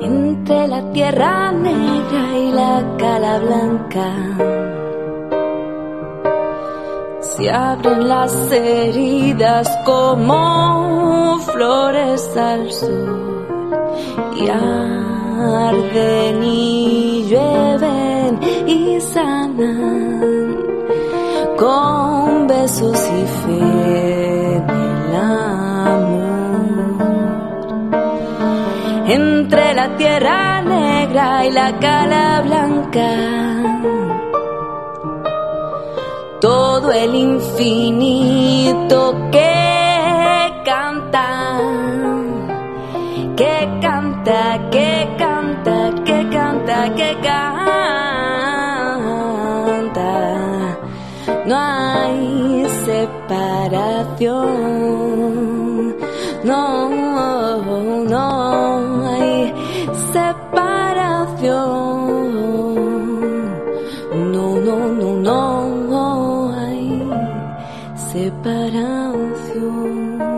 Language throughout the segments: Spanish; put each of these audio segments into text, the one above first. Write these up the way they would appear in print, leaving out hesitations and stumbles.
Entre la tierra negra y la cala blanca se abren las heridas como flores al sol y arden y llueven y sanan con besos y fe en el amor. Entre la tierra negra y la cala blanca, todo el infinito que canta, que canta, que canta, que canta, que canta. No hay separación, no, no hay separación, no, no, no, no hay separación.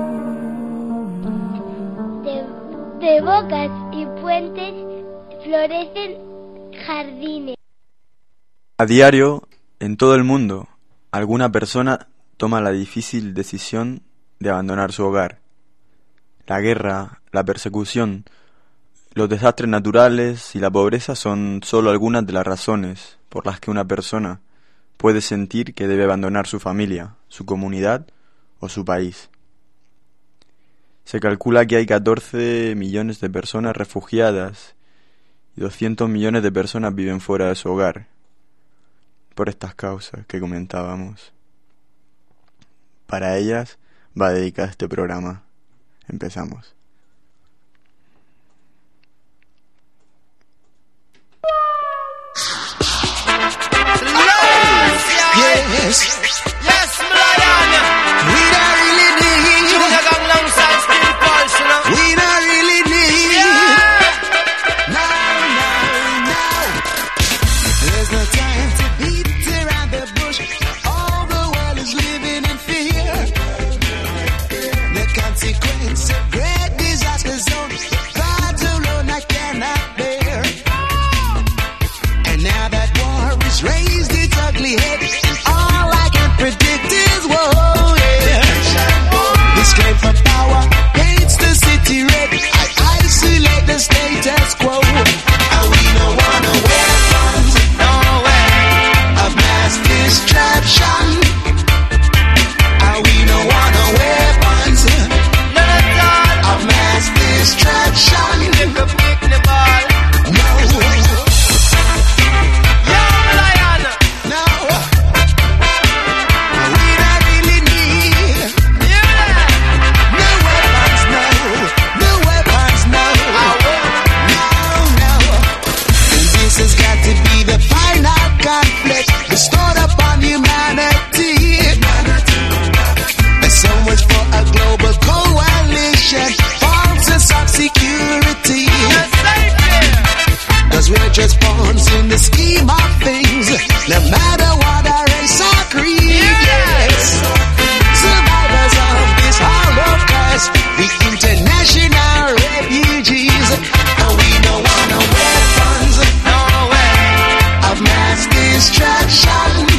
De bocas y puentes florecen jardines. A diario, en todo el mundo, alguna persona toma la difícil decisión de abandonar su hogar. La guerra, la persecución, los desastres naturales y la pobreza son solo algunas de las razones por las que una persona puede sentir que debe abandonar su familia, su comunidad o su país. Se calcula que hay 14 millones de personas refugiadas y 200 millones de personas viven fuera de su hogar, por estas causas que comentábamos. Para ellas va dedicado este programa. Empezamos. Yes, yes, Mariana. We don't really need Junior Gang alongside Steel Pulse, you know. We don't really need. Yeah. No, no, no. There's no time to beat around the bush. All the world is living in fear. The consequence of great disasters on God's alone I cannot bear. And now that war is raised its ugly head. Predict is war, yeah. This claim for power paints the city red. I isolate the status quo. And we don't want no weapons, no way of mass destruction. And we don't want no weapons, none of mass destruction. Stored upon humanity. There's so much for a global coalition, forces of security. Cause we're just pawns in the scheme of things, no matter what our race or creed. Yes. Survivors of this Holocaust, the international refugees. And we don't want no weapons, no way of mass destruction.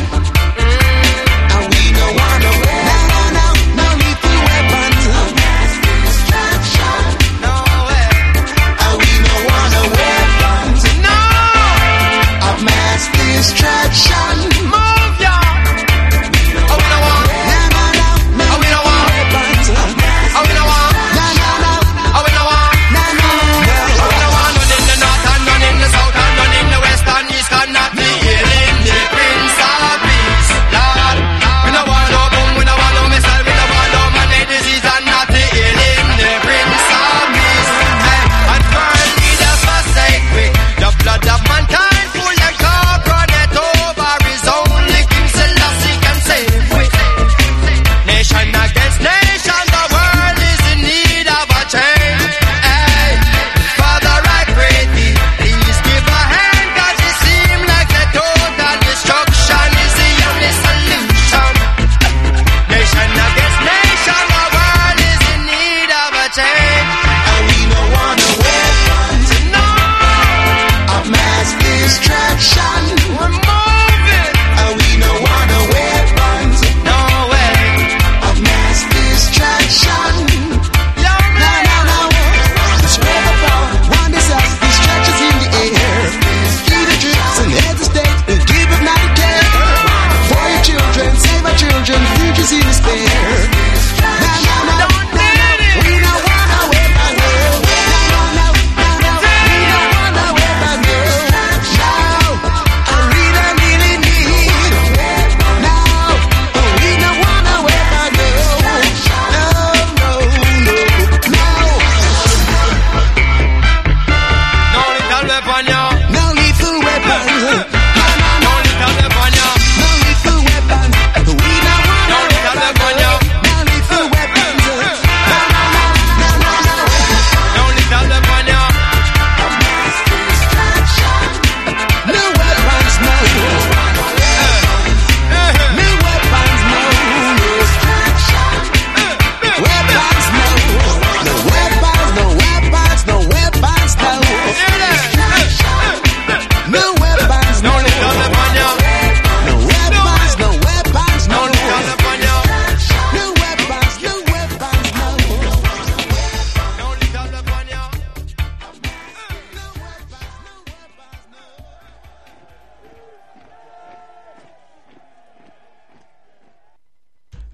And we don't want no weapons, no lethal weapons of mass destruction. No way. And we don't want no weapons, no, of mass destruction. Move y'all. Oh, we don't want. No, we don't want weapons of mass. Oh, we don't want. No. Oh, we don't want. No. Oh, we don't want none in the north and none in the south and none in the west and east and not the healing. The Prince of Peace, Lord. We don't want no boom, we don't want no missile, we don't want no man-made disease and not the healing. The Prince of Peace, and world leaders forsake we. The blood of mankind full and corporate over his only King Selassie can save we. Nation against nation, the world is in need of a change. Hey, Father, I pray thee, please give a hand, cause it seems like the total destruction is the only solution. Nation against nation, the world is in need of a change. And we don't want no weapons, no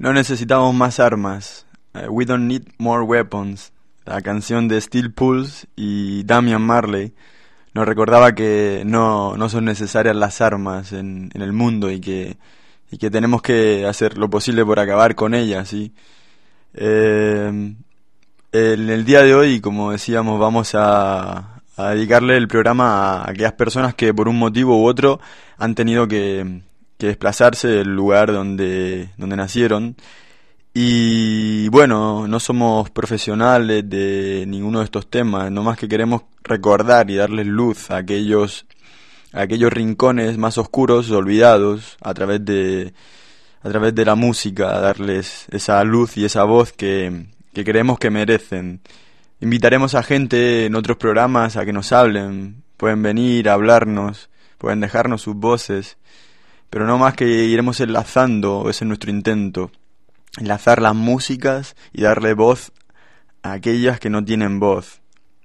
No necesitamos más armas. We don't need more weapons. La canción de Steel Pulse y Damian Marley nos recordaba que no son necesarias las armas en el mundo y que tenemos que hacer lo posible por acabar con ellas, ¿sí? En el día de hoy, como decíamos, vamos a dedicarle el programa a aquellas personas que por un motivo u otro han tenido que desplazarse del lugar donde nacieron. Y bueno, no somos profesionales de ninguno de estos temas, nomás que queremos recordar y darles luz a aquellos rincones más oscuros, olvidados, a través de la música, darles esa luz y esa voz que creemos que merecen. Invitaremos a gente en otros programas a que nos hablen, pueden venir a hablarnos, pueden dejarnos sus voces, pero no más que iremos enlazando, ese es nuestro intento, enlazar las músicas y darle voz a aquellas que no tienen voz.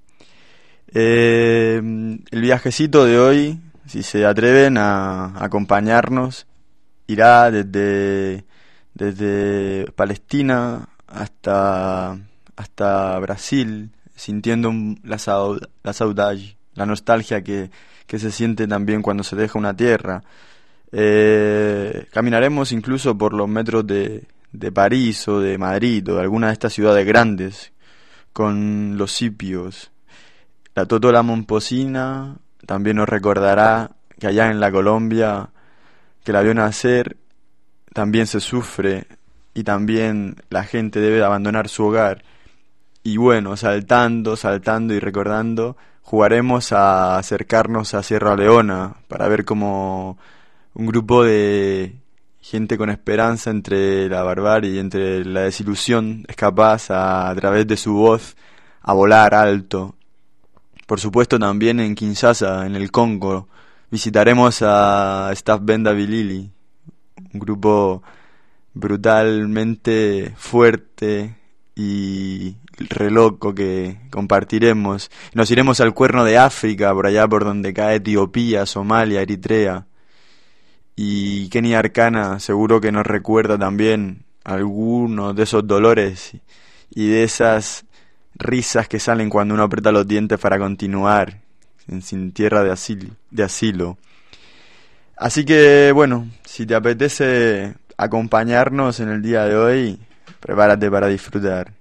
El viajecito de hoy, si se atreven a acompañarnos, irá desde Palestina hasta Brasil, sintiendo la saudade, la nostalgia que se siente también cuando se deja una tierra. Caminaremos incluso por los metros de París o de Madrid o de alguna de estas ciudades grandes, con los sipios. La Totola Momposina también nos recordará que allá en la Colombia, que la vio nacer, también se sufre y también la gente debe abandonar su hogar. Y bueno, saltando y recordando, jugaremos a acercarnos a Sierra Leona para ver cómo un grupo de gente con esperanza entre la barbarie y entre la desilusión es capaz a través de su voz a volar alto. Por supuesto también en Kinshasa, en el Congo, visitaremos a Staff Benda Bilili, un grupo brutalmente fuerte y re loco que compartiremos. Nos iremos al Cuerno de África, por allá por donde cae Etiopía, Somalia, Eritrea. Y Kenia Arcana seguro que nos recuerda también algunos de esos dolores y de esas risas que salen cuando uno aprieta los dientes para continuar sin tierra de asilo. Así que bueno, si te apetece acompañarnos en el día de hoy, prepárate para disfrutar.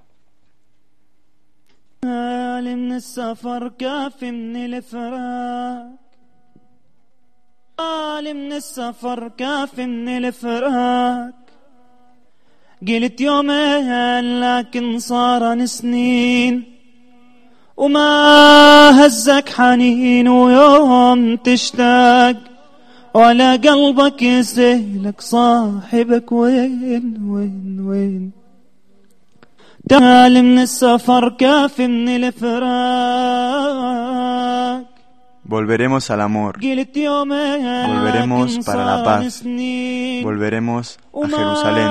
من السفر كافي من الفراق قلت يومين لكن صارن سنين وما هزك حنين ويوم تشتاق ولا قلبك يسهلك صاحبك وين تعال من السفر كافي من الفراق. Volveremos al amor, volveremos para la paz, volveremos a Jerusalén.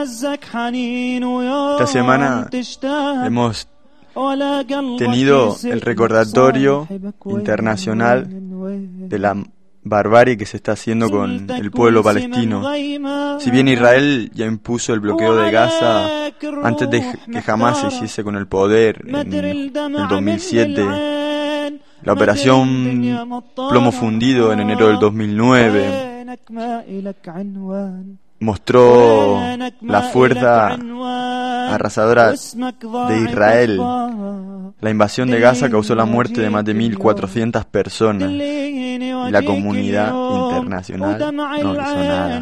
Esta semana hemos tenido el recordatorio internacional de la barbarie que se está haciendo con el pueblo palestino. Si bien Israel ya impuso el bloqueo de Gaza antes de que Hamás se hiciese con el poder en el 2007, la operación Plomo Fundido en enero del 2009 mostró la fuerza arrasadora de Israel. La invasión de Gaza causó la muerte de más de 1.400 personas y la comunidad internacional no hizo nada.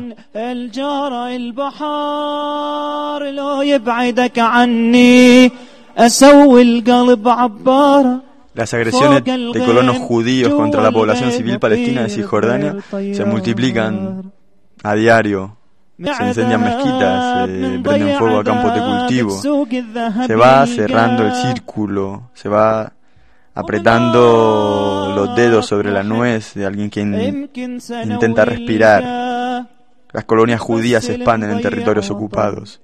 Las agresiones de colonos judíos contra la población civil palestina de Cisjordania se multiplican a diario. Se incendian mezquitas, se prenden fuego a campos de cultivo. Se va cerrando el círculo, se va apretando los dedos sobre la nuez de alguien que intenta respirar. Las colonias judías se expanden en territorios ocupados.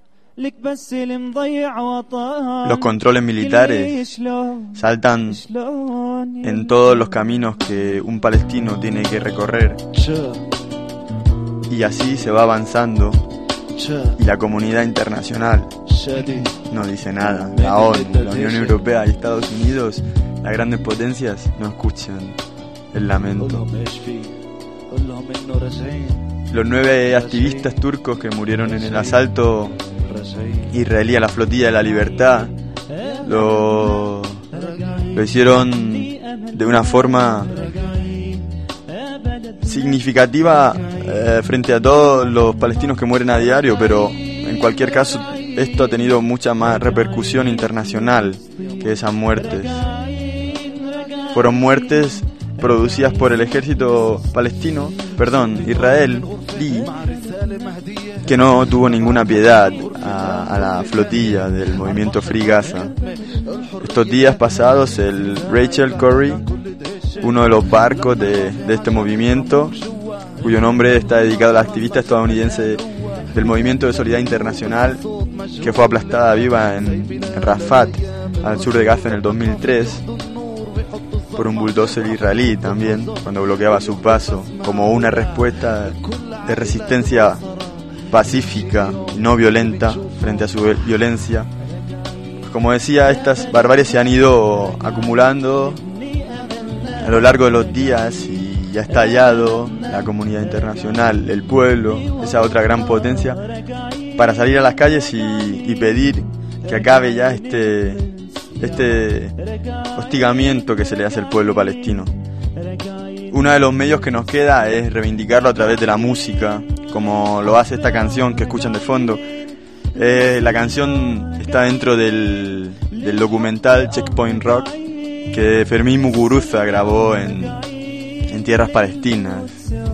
Los controles militares saltan en todos los caminos que un palestino tiene que recorrer. Y así se va avanzando Y la comunidad internacional no dice nada. La ONU, la Unión Europea y Estados Unidos, las grandes potencias, no escuchan el lamento. Los 9 activistas turcos que murieron en el asalto israelí a la flotilla de la libertad lo hicieron de una forma significativa frente a todos los palestinos que mueren a diario, pero en cualquier caso esto ha tenido mucha más repercusión internacional que esas muertes. Fueron muertes producidas por el ejército israelí, que no tuvo ninguna piedad a la flotilla del movimiento Free Gaza. Estos días pasados el Rachel Corrie, uno de los barcos de este movimiento, cuyo nombre está dedicado a la activista estadounidense del Movimiento de Solidaridad Internacional, que fue aplastada viva en Rafat, al sur de Gaza en el 2003, por un bulldozer israelí también, cuando bloqueaba su paso, como una respuesta de resistencia pacífica y no violenta frente a su violencia. Como decía, estas barbaries se han ido acumulando a lo largo de los días y ha estallado la comunidad internacional, el pueblo, esa otra gran potencia, para salir a las calles y pedir que acabe ya este hostigamiento que se le hace al pueblo palestino. Uno de los medios que nos queda es reivindicarlo a través de la música, como lo hace esta canción que escuchan de fondo. La canción está dentro del documental Checkpoint Rock que Fermín Muguruza grabó en tierras palestinas.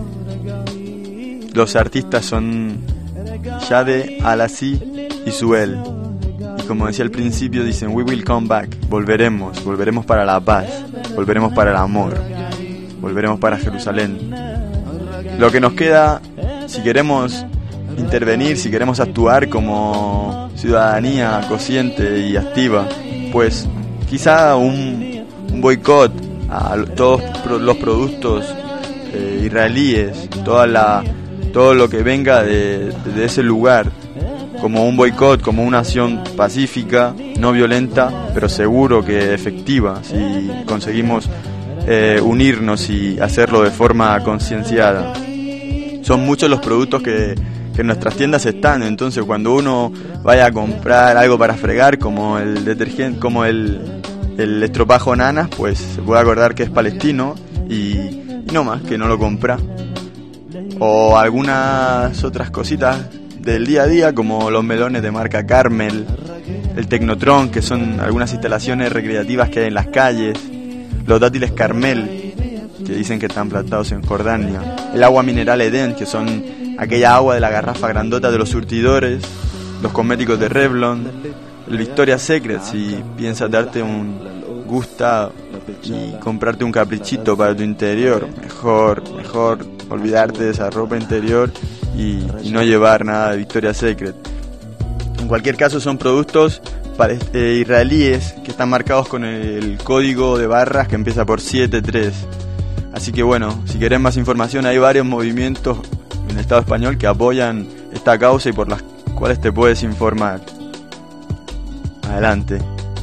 Los artistas son Shade, Alassi y Suel. Y como decía al principio, dicen "We will come back", volveremos para la paz, volveremos para el amor, volveremos para Jerusalén. Lo que nos queda, si queremos intervenir, si queremos actuar como ciudadanía consciente y activa, pues quizá un boicot a todos los productos israelíes, todo lo que venga de ese lugar, como un boicot, como una acción pacífica, no violenta, pero seguro que efectiva, si conseguimos unirnos y hacerlo de forma concienciada. Son muchos los productos que en nuestras tiendas están, entonces cuando uno vaya a comprar algo para fregar, como el detergente, como el estropajo Nanas, pues se puede acordar que es palestino y no más, que no lo compra. O algunas otras cositas del día a día, como los melones de marca Carmel, el Tecnotron, que son algunas instalaciones recreativas que hay en las calles, los dátiles Carmel, que dicen que están plantados en Jordania, el agua mineral Edén, que son aquella agua de la garrafa grandota de los surtidores, los cosméticos de Revlon, el Victoria's Secret, si piensas darte un gusto y comprarte un caprichito para tu interior, mejor olvidarte de esa ropa interior y no llevar nada de Victoria's Secret. En cualquier caso, son productos israelíes que están marcados con el código de barras que empieza por 73. Así que bueno, si querés más información, hay varios movimientos en el Estado español que apoyan esta causa y por las cuales te puedes informar. Adelante.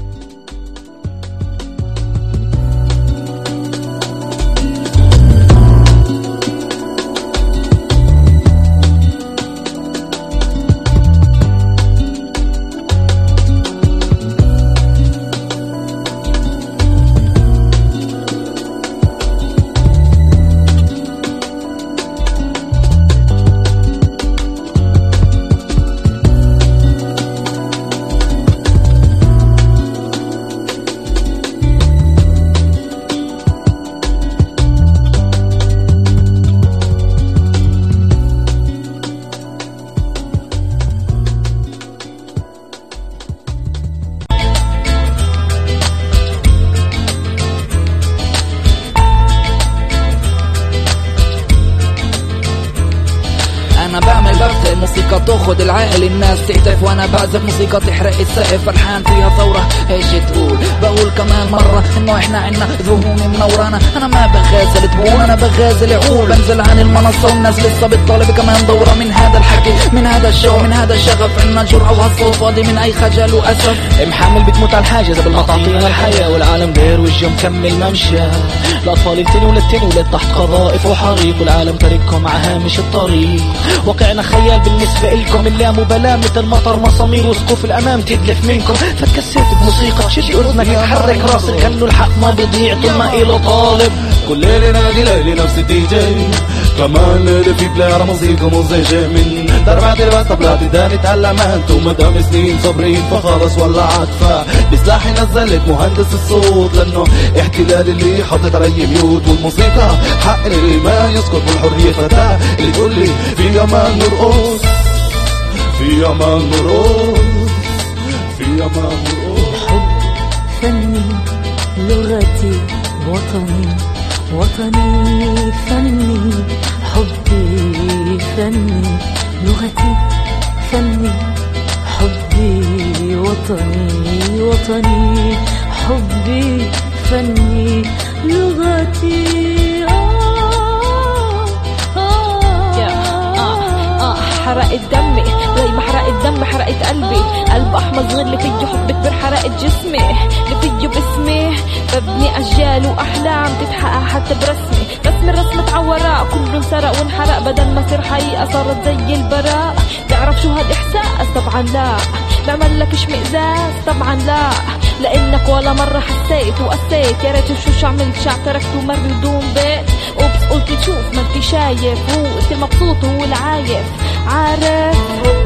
تاخد العقل الناس تهتف وانا بعزف موسيقى تحرق السقف فرحان فيها ثورة ايش تقول بقول كمان مرة انه احنا عنا ذهون منورانا. انا ما بغازل تبون، انا بغازل عقول. بنزل عن المنصة والناس لسه بتطالب كمان دورة من هذا الحكي، من هذا الشو، من هذا الشغف. عنا جرأة وهالصوت فاضي من اي خجل واسف. محمل بتموت على الحاجز قبل ما تعطينا الحياة، والعالم داير وجه مكمل ممشى. الاطفال التاني والتاني ولاد تحت قذائف وحريق، والعالم تارككم على هامش الطريق. واقعنا خيال بالنسبة إلكم، اللا مبالاة مثل مطر مسامير وسقوف الامام تدلف منكم. فتكسرت بموسيقى شد اذنك تحرك راسك كأنه الحق ما بيضيع طول ما إله طالب. كل ليلة نادي ليلي نفس الدي جي، كمان ليلة في بلاير موسيقى مزعجة من دربات البس طبلات داني تعلمت. ومدام سنين صابرين فخلص ولعت، فبسلاحي نزلت مهندس الصوت، لأنه احتلال اللي حطت علي ميوت. والموسيقى حق اللي ما يسكت، والحرية فتاة اللي تقول لي في أمان نرقص، في أمان نرقص، في أمان نرقص. حب فني لغتي وطني، وطني فني حبي فني لغتي فني حبي وطني، وطني حبي فني لغتي. حرقت دمي زي ما حرقت دمي، حرقت قلبي. قلب احمر صغير اللي فيه حب كبير، حرقت جسمي اللي فيه باسمي. ببني اجيال واحلام تتحقق حتى برسمي. رسمي الرسمة عوراء كله انسرق وانحرق، بدل ما صير حقيقة صارت زي البراء. تعرف شو هالاحساس؟ طبعا لا. بعمل لك اشمئزاز؟ طبعا لا، لانك ولا مرة حسيت وقسيت. يا ريت شو عملت، شعب تركت ومر بدون بيت. اوبس قلت تشوف ما انت شايف، هو انت المبسوط وهو العايف عارف.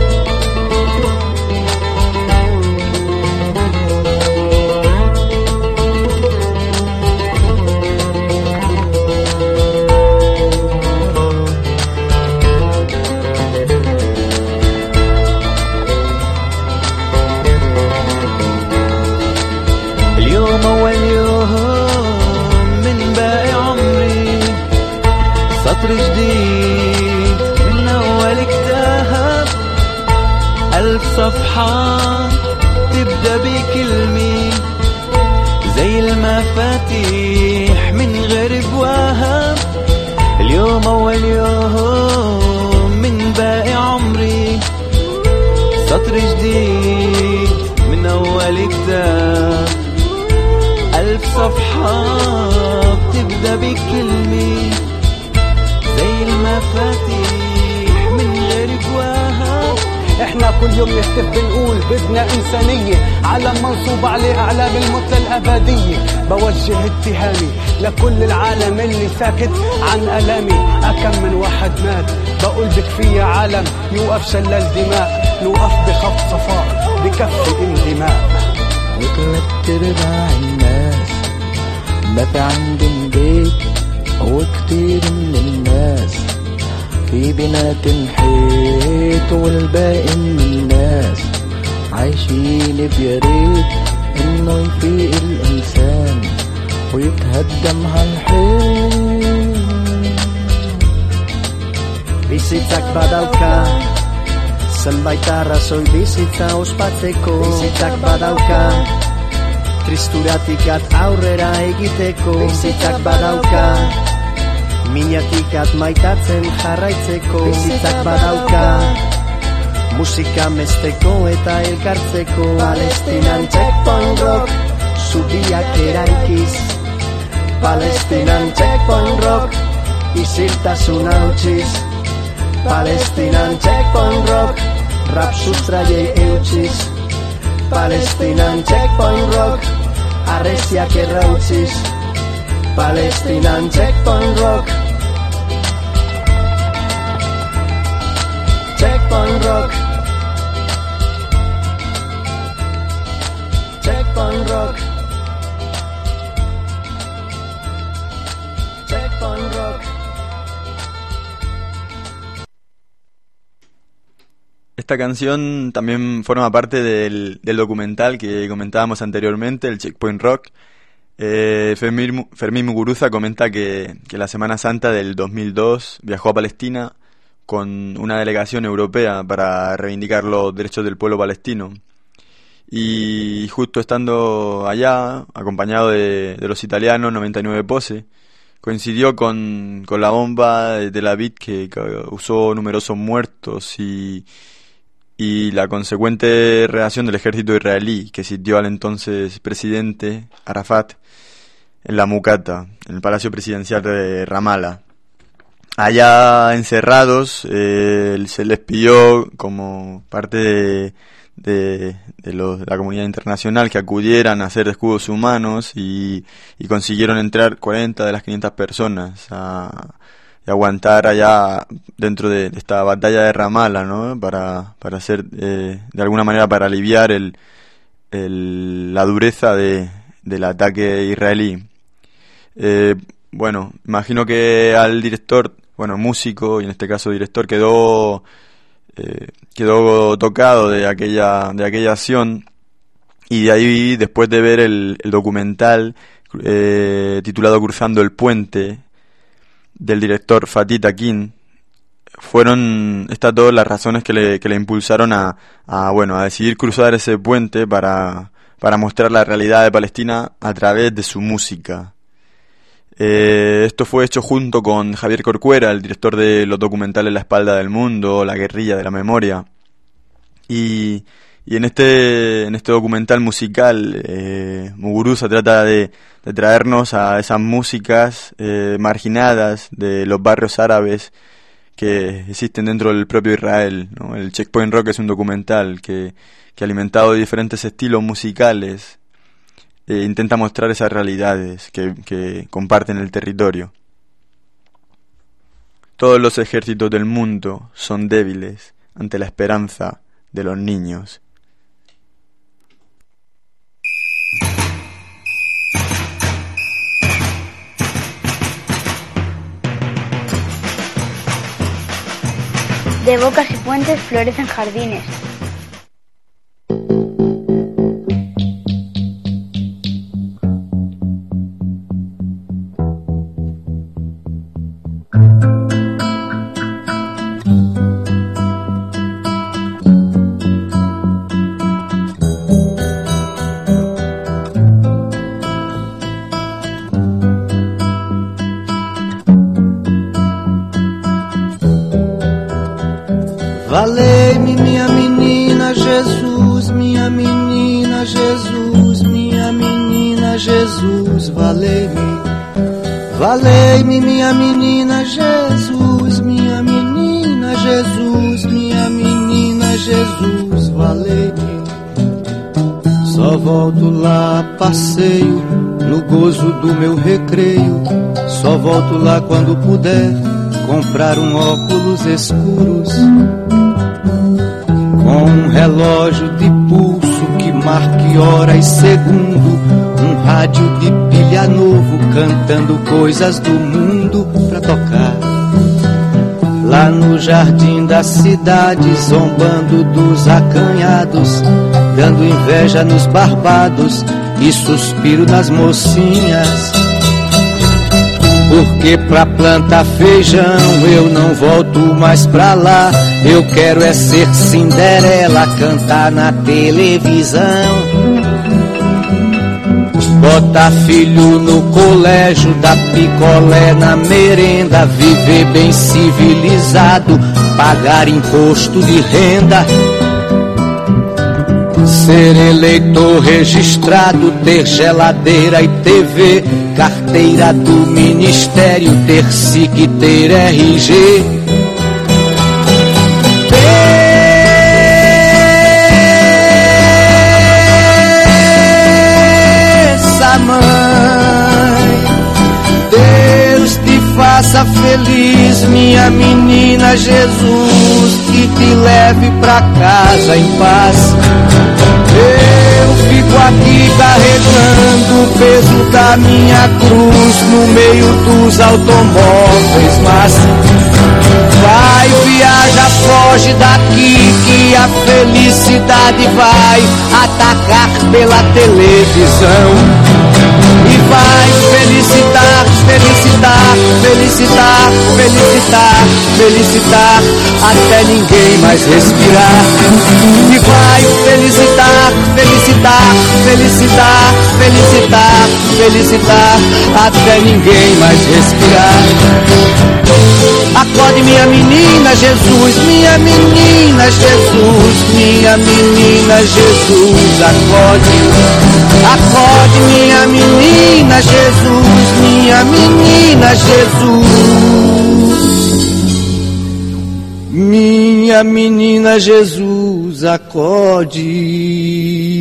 اليوم أول يوم من باقي عمري، سطر جديد من أول كتاب. 1000 صفحة تبدأ بكلمة زي المفاتيح من غير بواب. اليوم أول يوم من باقي عمري، سطر جديد من أول كتاب. 1000 صفحة بتبدأ بكلمة زي المفاتيح من غير جواها. احنا كل يوم نهتف بنقول بدنا انسانية، علم منصوب عليه اعلام المثلى الابدية. بوجه اتهامي لكل العالم اللي ساكت عن الامي. اكم من واحد مات، بقول بكفي عالم يوقف شلال دماء، نوقف بخط صفاء بكفي اندماء. وثلاث ارباع الناس ما في عندهم بيت، وكتير من الناس في بنات انحيت، والباقي من الناس عايشين بياريت انه يفيق الانسان ويتهدم هالحيط. Bizitzak badauka zenbait arrazoi bizitza ospatzeko. Bizitzak badauka tristuratik aurrera egiteko. Bizitzak badauka minatik maitatzen jarraitzeko. Bizitzak badauka musika mesteko eta elkartzeko. Palestinan checkpoint rock zubiak eraikiz. Palestinan checkpoint rock isiltasuna utziz. Palestinan checkpoint rock rap sustraiei eutziz. Palestinan checkpoint rock arreziak errautziz. Palestinan checkpoint rock, checkpoint rock, checkpoint rock, checkpoint rock. Esta canción también forma parte del documental que comentábamos anteriormente, el Checkpoint Rock. Fermín Muguruza comenta que la Semana Santa del 2002 viajó a Palestina con una delegación europea para reivindicar los derechos del pueblo palestino. Y justo estando allá, acompañado de los italianos 99 Pose, coincidió con la bomba de Tel Aviv que causó numerosos muertos y la consecuente reacción del ejército israelí que sitió al entonces presidente Arafat en la Mucata, en el Palacio Presidencial de Ramallah. Allá encerrados, se les pidió como parte de la comunidad internacional que acudieran a hacer escudos humanos y consiguieron entrar 40 de las 500 personas y aguantar allá dentro de esta batalla de Ramallah, ¿no? Para hacer de alguna manera para aliviar la dureza del ataque israelí. Bueno, imagino que al director, músico y en este caso director, quedó tocado de aquella acción, y de ahí, después de ver el documental titulado Cruzando el Puente del director Fatih Akin, fueron estas todas las razones que le impulsaron a decidir cruzar ese puente para mostrar la realidad de Palestina a través de su música. Esto fue hecho junto con Javier Corcuera, el director de los documentales La Espalda del Mundo, La Guerrilla de la Memoria. Y en este documental musical, Muguruza trata de traernos a esas músicas marginadas de los barrios árabes que existen dentro del propio Israel, ¿no? El Checkpoint Rock es un documental que alimentado de diferentes estilos musicales, intenta mostrar esas realidades que comparten el territorio. Todos los ejércitos del mundo son débiles ante la esperanza de los niños. De bocas y puentes florecen jardines. Valei-me, minha menina Jesus, minha menina Jesus, minha menina Jesus, valei-me. Valei-me, minha menina Jesus, minha menina Jesus, minha menina Jesus, valei-me. Só volto lá a passeio, no gozo do meu recreio. Só volto lá quando puder comprar óculos escuros, com um relógio de pulso que marque hora e segundo, rádio de pilha novo cantando coisas do mundo pra tocar. Lá no jardim da cidade, zombando dos acanhados, dando inveja nos barbados e suspiro nas mocinhas. Porque pra plantar feijão eu não volto mais pra lá. Eu quero é ser Cinderela, cantar na televisão, botar filho no colégio, dar picolé na merenda, viver bem civilizado, pagar imposto de renda, ser eleitor registrado, ter geladeira e TV, carteira do ministério, ter SIC, ter RG. Faça feliz, minha menina Jesus, que te leve pra casa em paz. Eu fico aqui carregando o peso da minha cruz no meio dos automóveis, mas vai, viaja, foge daqui, que a felicidade vai atacar pela televisão. E vai felicitar, felicitar, felicitar, felicitar, felicitar, até ninguém mais respirar. E vai felicitar, felicitar, felicitar, felicitar, felicitar, felicitar, até ninguém mais respirar. Acorde minha menina Jesus, minha menina Jesus, minha menina Jesus, acorde. Acorde minha menina Jesus, minha menina Jesus. Minha menina Jesus, acorde.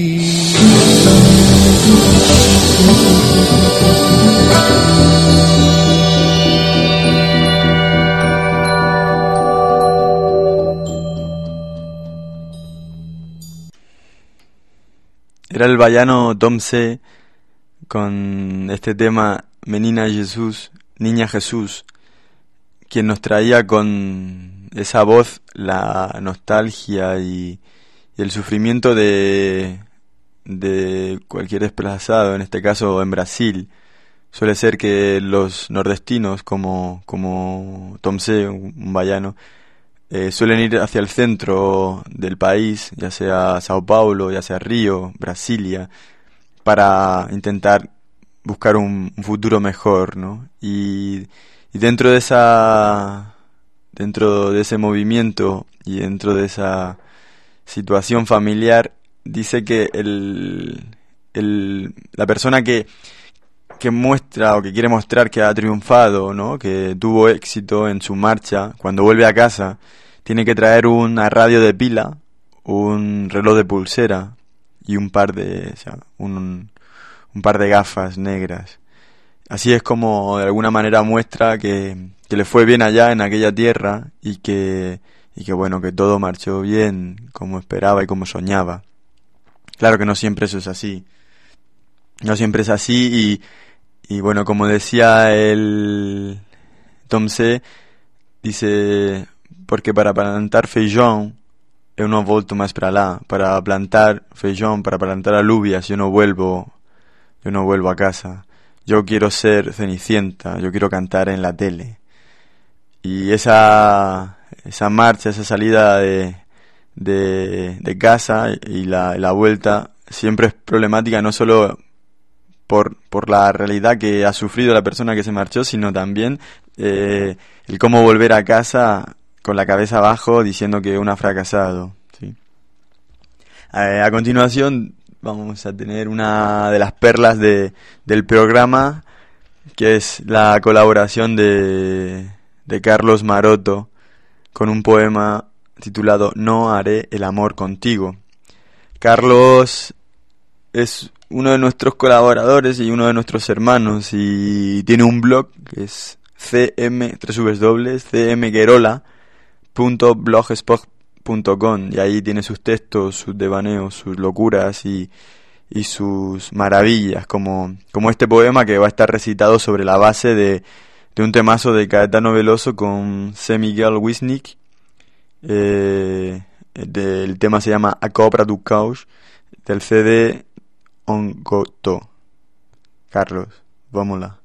Era el vallano Tom C. con este tema Menina Jesús, Niña Jesús, quien nos traía con esa voz la nostalgia y el sufrimiento de cualquier desplazado, en este caso en Brasil. Suele ser que los nordestinos, como Tom C., un vallano, suelen ir hacia el centro del país, ya sea Sao Paulo, ya sea Río, Brasilia, para intentar buscar un futuro mejor, ¿no? Y dentro de ese movimiento y dentro de esa situación familiar, dice que la persona que muestra o que quiere mostrar que ha triunfado, ¿no?, que tuvo éxito en su marcha, cuando vuelve a casa, tiene que traer una radio de pila, un reloj de pulsera y un par de gafas negras. Así es como de alguna manera muestra que le fue bien allá en aquella tierra y que bueno, que todo marchó bien como esperaba y como soñaba. Claro que no siempre eso es así. No siempre es así y bueno, como decía el Tom C., dice, porque para plantar feijão eu não volto mais para lá. Para plantar feijão, para plantar alubias, yo no vuelvo a casa. Yo quiero ser Cenicienta, yo quiero cantar en la tele. Y esa marcha, esa salida de casa y la vuelta siempre es problemática, no solo por la realidad que ha sufrido la persona que se marchó, sino también el cómo volver a casa con la cabeza abajo diciendo que uno ha fracasado, ¿sí? A continuación vamos a tener una de las perlas del programa, que es la colaboración de Carlos Maroto con un poema titulado No haré el amor contigo. Carlos es uno de nuestros colaboradores y uno de nuestros hermanos, y tiene un blog que es cmguerola.blogspot.com, y ahí tiene sus textos, sus devaneos, sus locuras y sus maravillas, como este poema que va a estar recitado sobre la base de un temazo de Caetano Veloso con C. Miguel Wisnik. El tema se llama A Cobra do Caos, del CD Ongoto. Carlos, vámonos.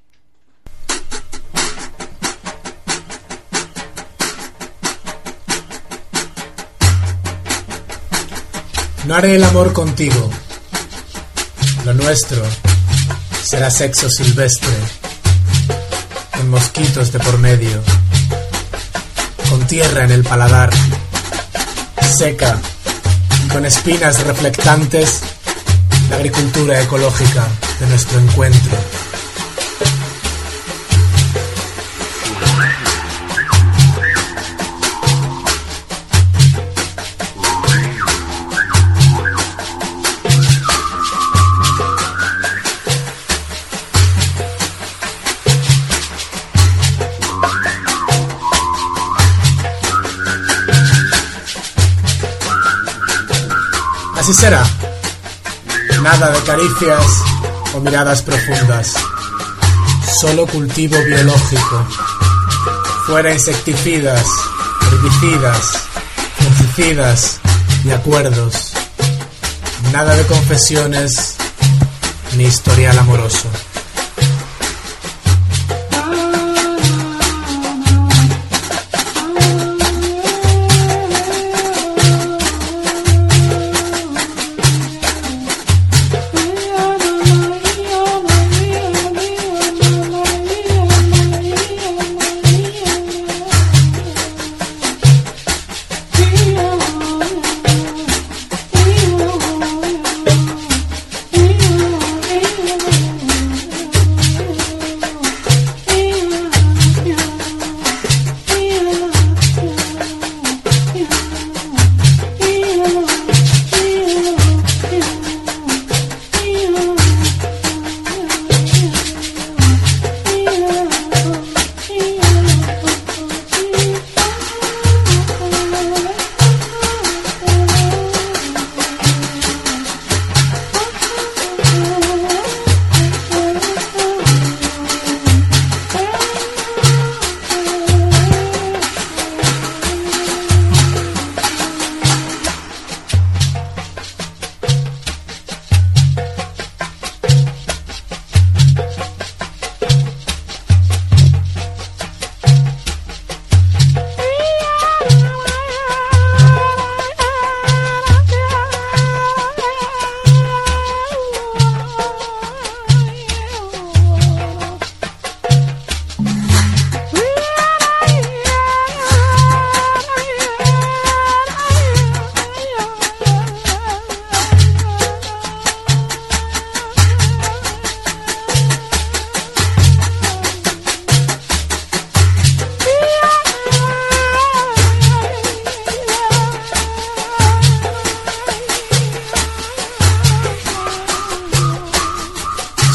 No haré el amor contigo. Lo nuestro será sexo silvestre, con mosquitos de por medio, con tierra en el paladar, seca, con espinas reflectantes, la agricultura ecológica de nuestro encuentro. Así será. Nada de caricias o miradas profundas. Solo cultivo biológico. Fuera insecticidas, herbicidas, fungicidas y acuerdos. Nada de confesiones ni historial amoroso.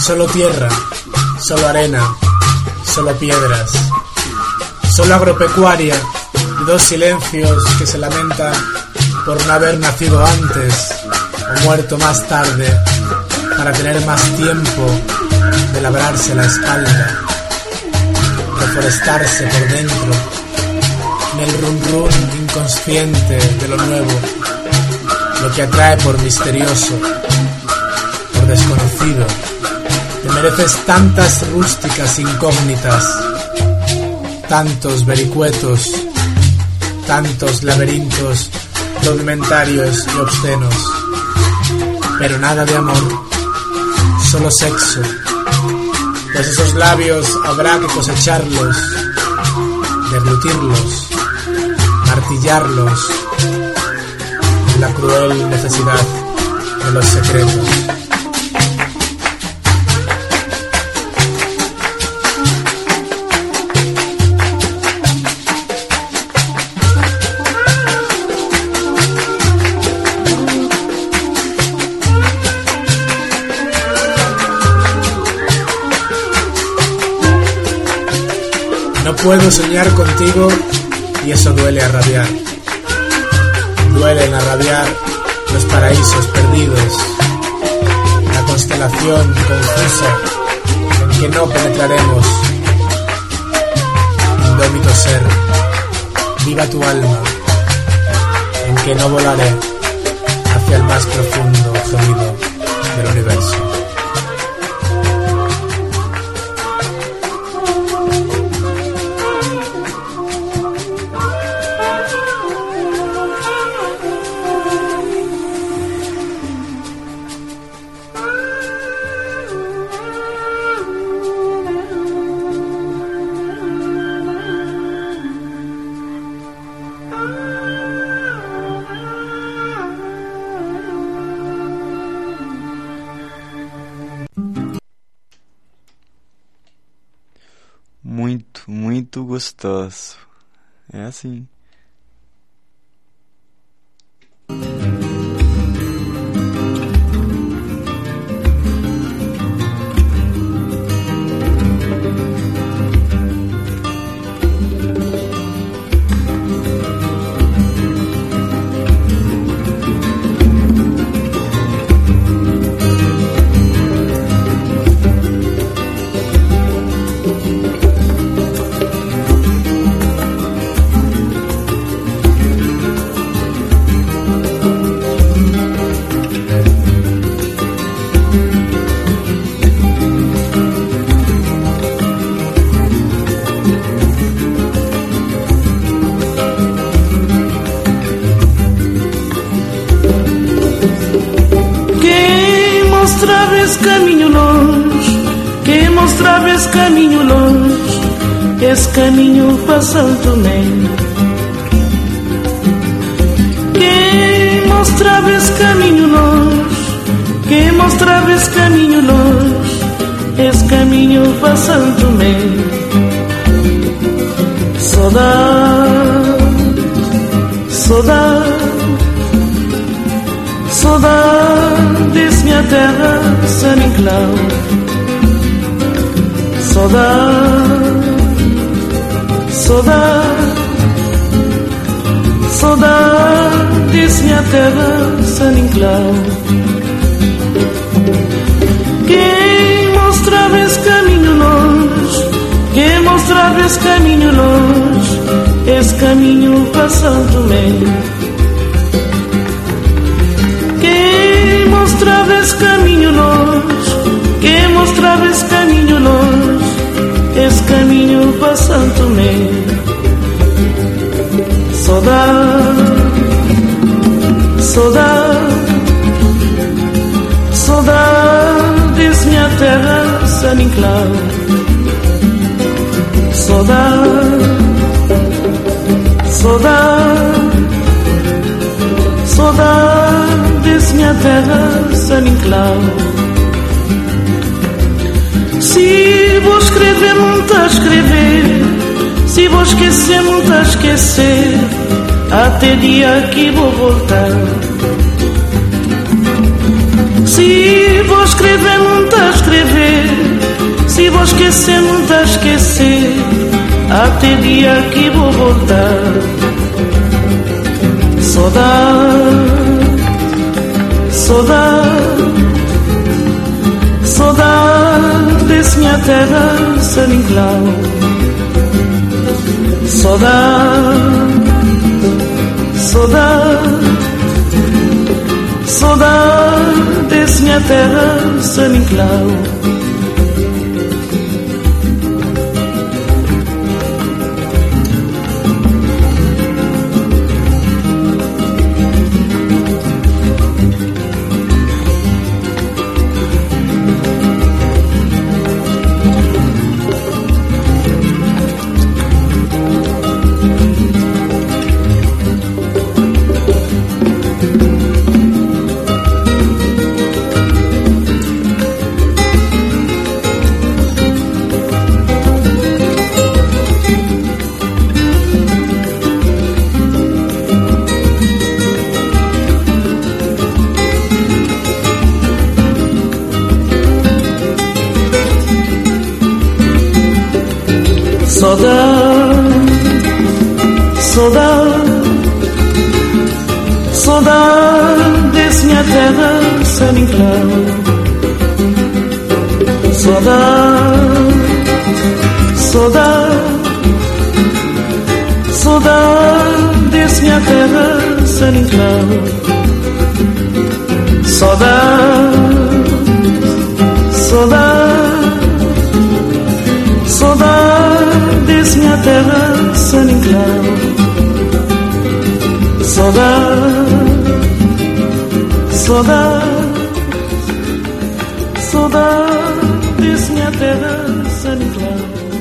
Solo tierra, solo arena, solo piedras, solo agropecuaria y dos silencios que se lamentan por no haber nacido antes o muerto más tarde para tener más tiempo de labrarse la espalda, reforestarse por dentro, en el rum inconsciente de lo nuevo, lo que atrae por misterioso, por desconocido. Te mereces tantas rústicas incógnitas, tantos vericuetos, tantos laberintos rudimentarios y obscenos, pero nada de amor, solo sexo, pues esos labios habrá que cosecharlos, deglutirlos, martillarlos, en la cruel necesidad de los secretos. No puedo soñar contigo y eso duele a rabiar. Duelen a rabiar los paraísos perdidos, la constelación confusa en que no penetraremos. Indómito ser, viva tu alma, en que no volaré hacia el más profundo gemido del universo. Muito gostoso. É assim. Caminho longe, que mostrava esse caminho longe, esse caminho para Santo Tomé. Que mostrava esse caminho longe, que mostrava esse caminho longe, esse caminho para Santo Tomé. Saudade, saudade, saudade desse minha terra, San Inclau. Saudade, saudade, saudade desse minha terra, San Inclau. Quem mostrava esse caminho longe, quem mostrava esse caminho longe, esse caminho para Santo Tomé. Quem mostrava esse caminho longe, quem mostrava esse caminho longe, esse caminho para Santo Tomé. Saudade, saudade, saudade desse minha terra, San Inclau. Saudade, saudade, saudade desse minha terra, San Inclau. Se vou escrever, muito a escrever, se vou esquecer, muito a esquecer, até dia que vou voltar. Se vou vou escrever, não está a escrever. Se vou esquecer, não está a esquecer. Até dia que vou voltar. Saudade, saudade, saudade desse minha terra, San Inclau. Saudade, saudade, saudade desse minha terra, San Inclau. Saudade, saudade, saudade desse minha terra, San Inclau. Saudade, saudade, saudade desse minha terra, San Inclau. Saudade, saudade, saudade desse minha terra, San Inclau. Saudade, saudade, saudade desse minha terra, San Inclau.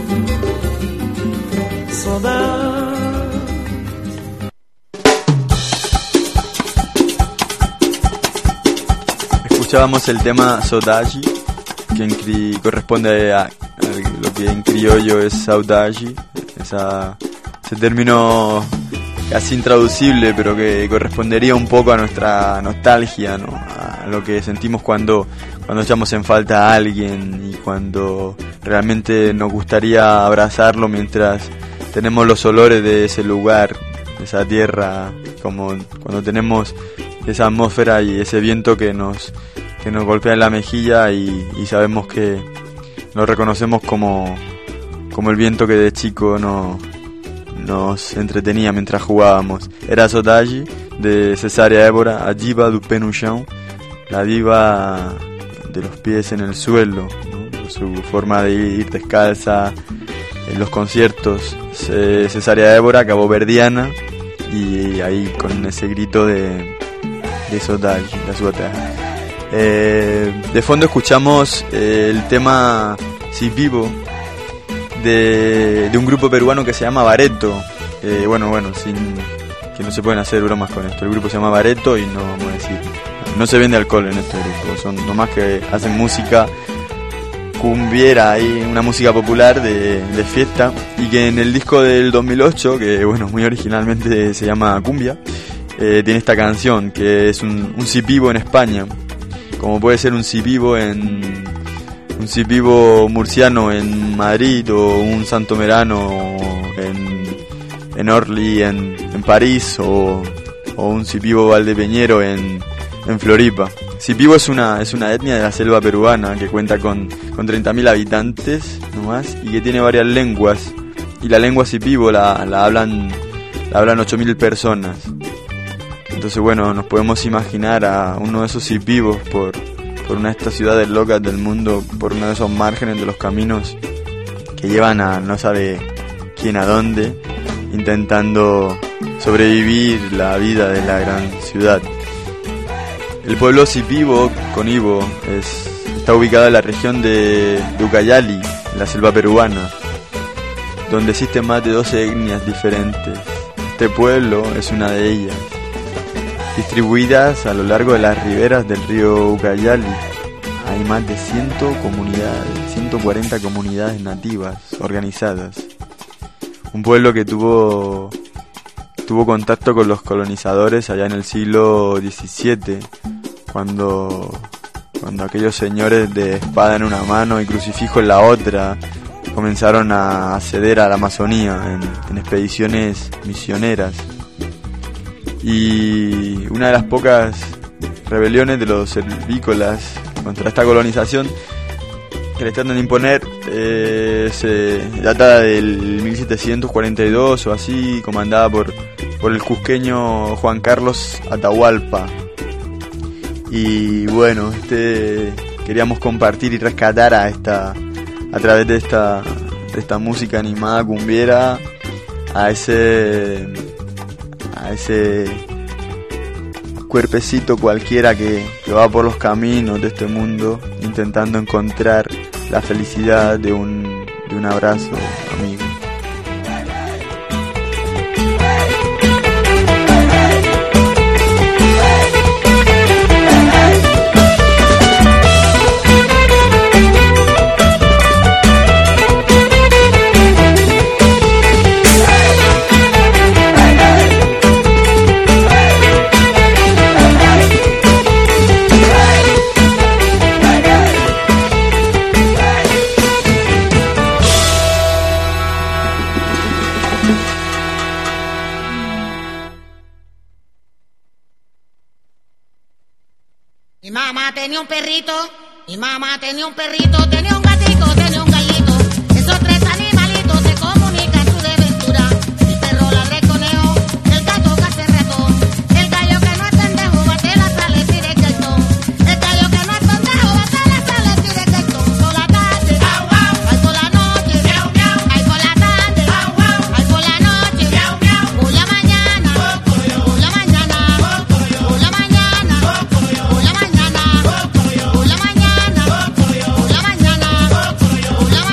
Saudade. Escuchábamos el tema Saudade, que corresponde a lo que en criollo es saudade, ese término casi intraducible, pero que correspondería un poco a nuestra nostalgia, ¿no? A lo que sentimos cuando echamos en falta a alguien y cuando realmente nos gustaría abrazarlo mientras tenemos los olores de ese lugar, de esa tierra, como cuando tenemos esa atmósfera y ese viento que nos golpea en la mejilla y sabemos que lo reconocemos como el viento que de chico nos entretenía mientras jugábamos. Era Saudade de Cesária Évora, a diva do pé no chão, la diva de los pies en el suelo, ¿no? Su forma de ir descalza en los conciertos. Cesária Évora, caboverdiana, y ahí con ese grito de Saudade, la sua terra. De fondo escuchamos el tema Si Vivo de un grupo peruano que se llama Bareto. Bueno, que no se pueden hacer bromas con esto. El grupo se llama Bareto y no vamos a decir, no se vende alcohol en este grupo, son nomás que hacen música cumbiera, ahí una música popular de fiesta, y que en el disco del 2008, que bueno, muy originalmente se llama Cumbia, tiene esta canción que es un si vivo en España, como puede ser un si vivo murciano en Madrid, o un santomerano en Orly en París, o un si vivo valdepeñero en Floripa. Si vivo es una etnia de la selva peruana que cuenta con 30.000 habitantes nomás, y que tiene varias lenguas, y la lengua si vivo la hablan 8.000 personas. Entonces bueno, nos podemos imaginar a uno de esos si vivos por una de estas ciudades locas del mundo, por uno de esos márgenes de los caminos que llevan a no sabe quién a dónde, intentando sobrevivir la vida de la gran ciudad. El pueblo Sipibo, con Ivo, está ubicado en la región de Ucayali, en la selva peruana, donde existen más de 12 etnias diferentes. Este pueblo es una de ellas, distribuidas a lo largo de las riberas del río Ucayali. Hay más de 140 comunidades nativas organizadas. Un pueblo que tuvo contacto con los colonizadores allá en el siglo XVII, cuando cuando aquellos señores de espada en una mano y crucifijo en la otra comenzaron a acceder a la Amazonía en expediciones misioneras. Y una de las pocas rebeliones de los servícolas contra esta colonización que le tratan de imponer se data del 1742 o así, comandada por el cusqueño Juan Carlos Atahualpa. Y bueno, queríamos compartir y rescatar a través de esta música animada cumbiera a ese cuerpecito cualquiera que va por los caminos de este mundo intentando encontrar la felicidad de un abrazo amigo. Mi mamá tenía un perrito, mi mamá tenía un perrito, tenía un gatito, tenía un gallito. Esos tres animalitos se comunican su desventura. El perro ladra el conejo, el gato caza el ratón. El gallo que no es pendejo bate las sales directo. El gallo que no es pendejo bate las sales directo. Por la tarde, au, au. Ay, por la noche, miau, miau. Ay, por la tarde, au, au. Ay, por la noche, miau, miau. Por la mañana, por la mañana, por la mañana, por la mañana. Por la mañana, por la mañana, por la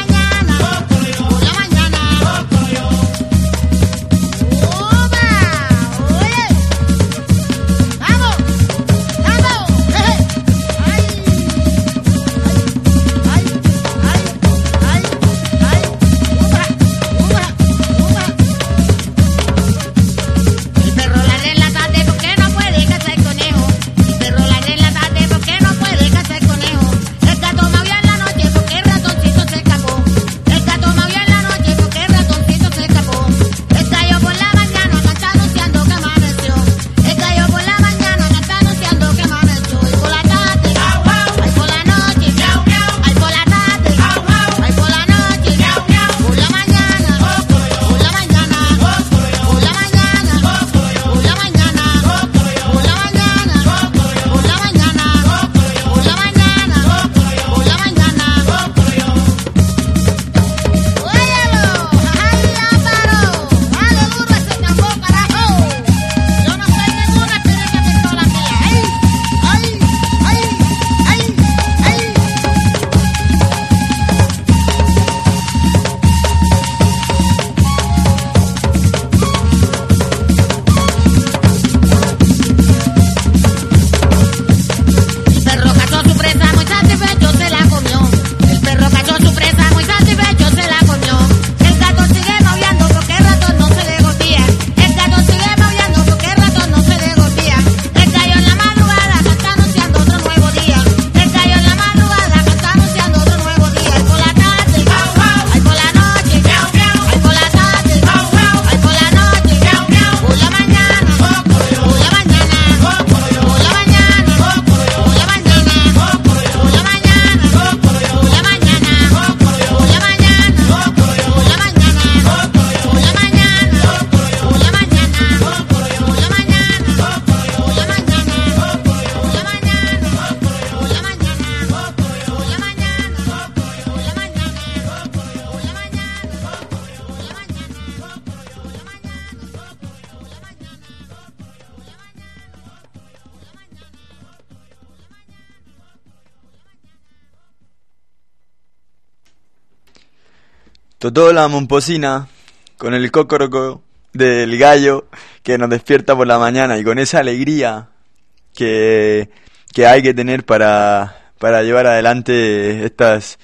Totó la momposina con el cocoroco del gallo que nos despierta por la mañana y con esa alegría que hay que tener para llevar adelante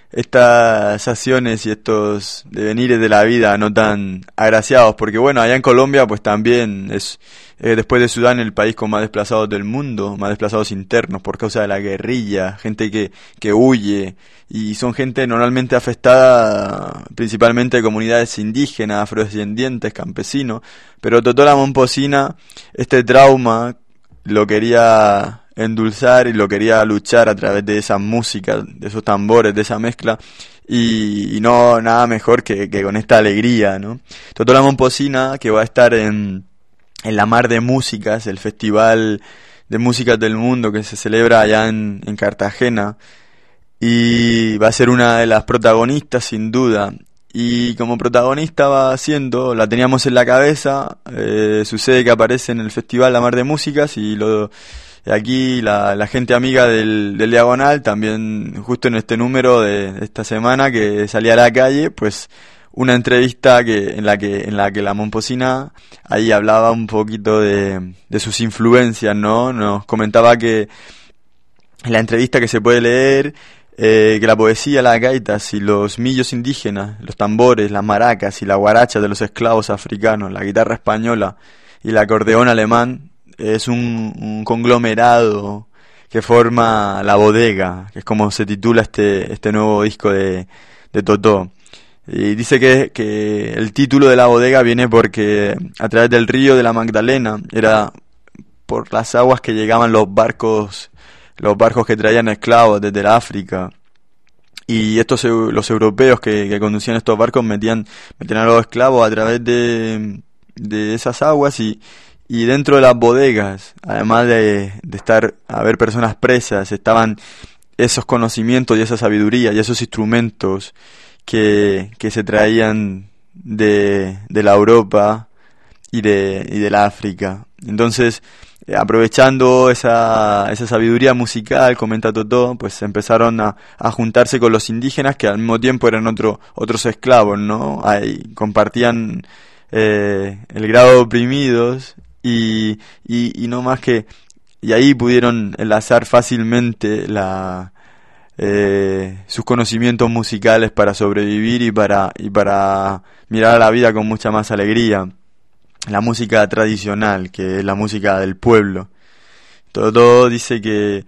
estas acciones y estos devenires de la vida no tan agraciados, porque bueno, allá en Colombia pues también es después de Sudán el país con más desplazados del mundo, más desplazados internos por causa de la guerrilla, gente que huye, y son gente normalmente afectada principalmente de comunidades indígenas, afrodescendientes, campesinos, pero Totó la Momposina este trauma lo quería endulzar y lo quería luchar a través de esa música, de esos tambores, de esa mezcla, y no nada mejor que con esta alegría, ¿no? Totó la Momposina, que va a estar en la Mar de Músicas, el festival de músicas del mundo que se celebra allá en Cartagena, y va a ser una de las protagonistas sin duda. Y como protagonista va siendo, la teníamos en la cabeza, sucede que aparece en el festival La Mar de Músicas, y aquí la gente amiga del Diagonal, también justo en este número de esta semana que salía a la calle, pues una entrevista en la que la Momposina ahí hablaba un poquito de sus influencias, ¿no? Nos comentaba que en la entrevista que se puede leer, que la poesía, las gaitas y los millos indígenas, los tambores, las maracas y la guaracha de los esclavos africanos, la guitarra española y el acordeón alemán es un conglomerado que forma La Bodega, que es como se titula este nuevo disco de Totó. Y dice que el título de La Bodega viene porque a través del río de la Magdalena era por las aguas que llegaban los barcos que traían esclavos desde la África, y los europeos que conducían estos barcos metían a los esclavos a través de esas aguas, y dentro de las bodegas, además de haber personas presas, estaban esos conocimientos y esa sabiduría y esos instrumentos que se traían de la Europa y de la África. Entonces, aprovechando esa sabiduría musical, comenta Totó, pues empezaron a juntarse con los indígenas, que al mismo tiempo eran otros esclavos, ¿no? Ahí compartían el grado de oprimidos, y no más que, y ahí pudieron enlazar fácilmente sus conocimientos musicales para sobrevivir y para mirar a la vida con mucha más alegría. La música tradicional, que es la música del pueblo. Totó dice que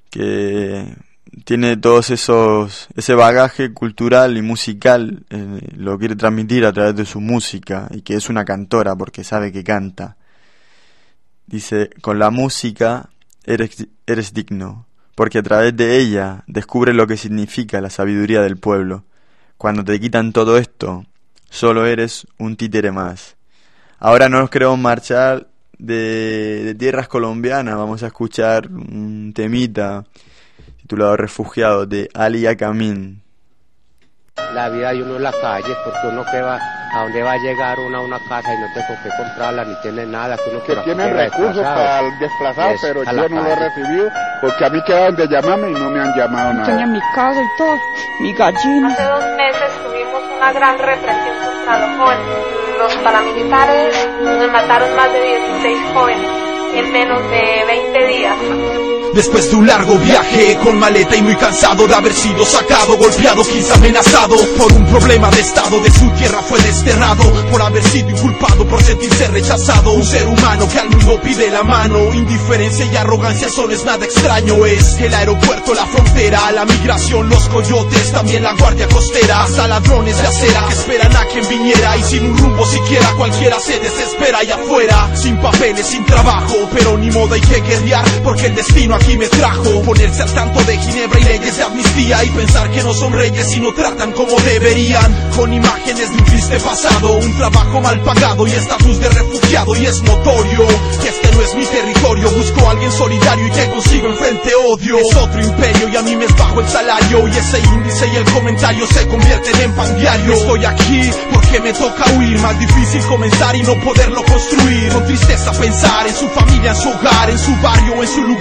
tiene todos ese bagaje cultural y musical, lo quiere transmitir a través de su música, y que es una cantora porque sabe que canta. Dice, con la música eres digno, porque a través de ella descubres lo que significa la sabiduría del pueblo. Cuando te quitan todo esto, solo eres un títere más. Ahora nos queremos marchar de tierras colombianas. Vamos a escuchar un temita titulado Refugiados de Ali Yakamín. La vida de uno en la calle, porque uno que va, a dónde va a llegar uno a una casa y no tengo que comprarla ni tiene nada, que uno que tiene recursos para el desplazado, pero yo no lo he recibido, porque a mí quedaban de llamarme y no me han llamado nada. Tenía mi casa y todo, mi gallina. Hace 2 meses tuvimos una gran represión contra los jóvenes. Los paramilitares nos mataron más de 16 jóvenes en menos de 20 días. Después de un largo viaje, con maleta y muy cansado de haber sido sacado, golpeado, quizá amenazado por un problema de estado, de su tierra fue desterrado, por haber sido inculpado, por sentirse rechazado. Un ser humano que al mundo pide la mano, indiferencia y arrogancia son es nada extraño. Es el aeropuerto, la frontera, la migración, los coyotes, también la guardia costera, hasta ladrones de acera que esperan a quien viniera, y sin un rumbo siquiera cualquiera se desespera. Y afuera, sin papeles, sin trabajo, pero ni modo, hay que guerrear, porque el destino aquí me trajo. Ponerse al tanto de Ginebra y leyes de amnistía, y pensar que no son reyes y no tratan como deberían, con imágenes de un triste pasado, un trabajo mal pagado y estatus de refugiado. Y es notorio que este no es mi territorio, busco a alguien solidario y que consigo enfrente odio. Es otro imperio y a mí me es bajo el salario, y ese índice y el comentario se convierten en pan diario. Estoy aquí porque me toca huir, más difícil comenzar y no poderlo construir. Con tristeza pensar en su familia, en su hogar, en su barrio, en su lugar y en un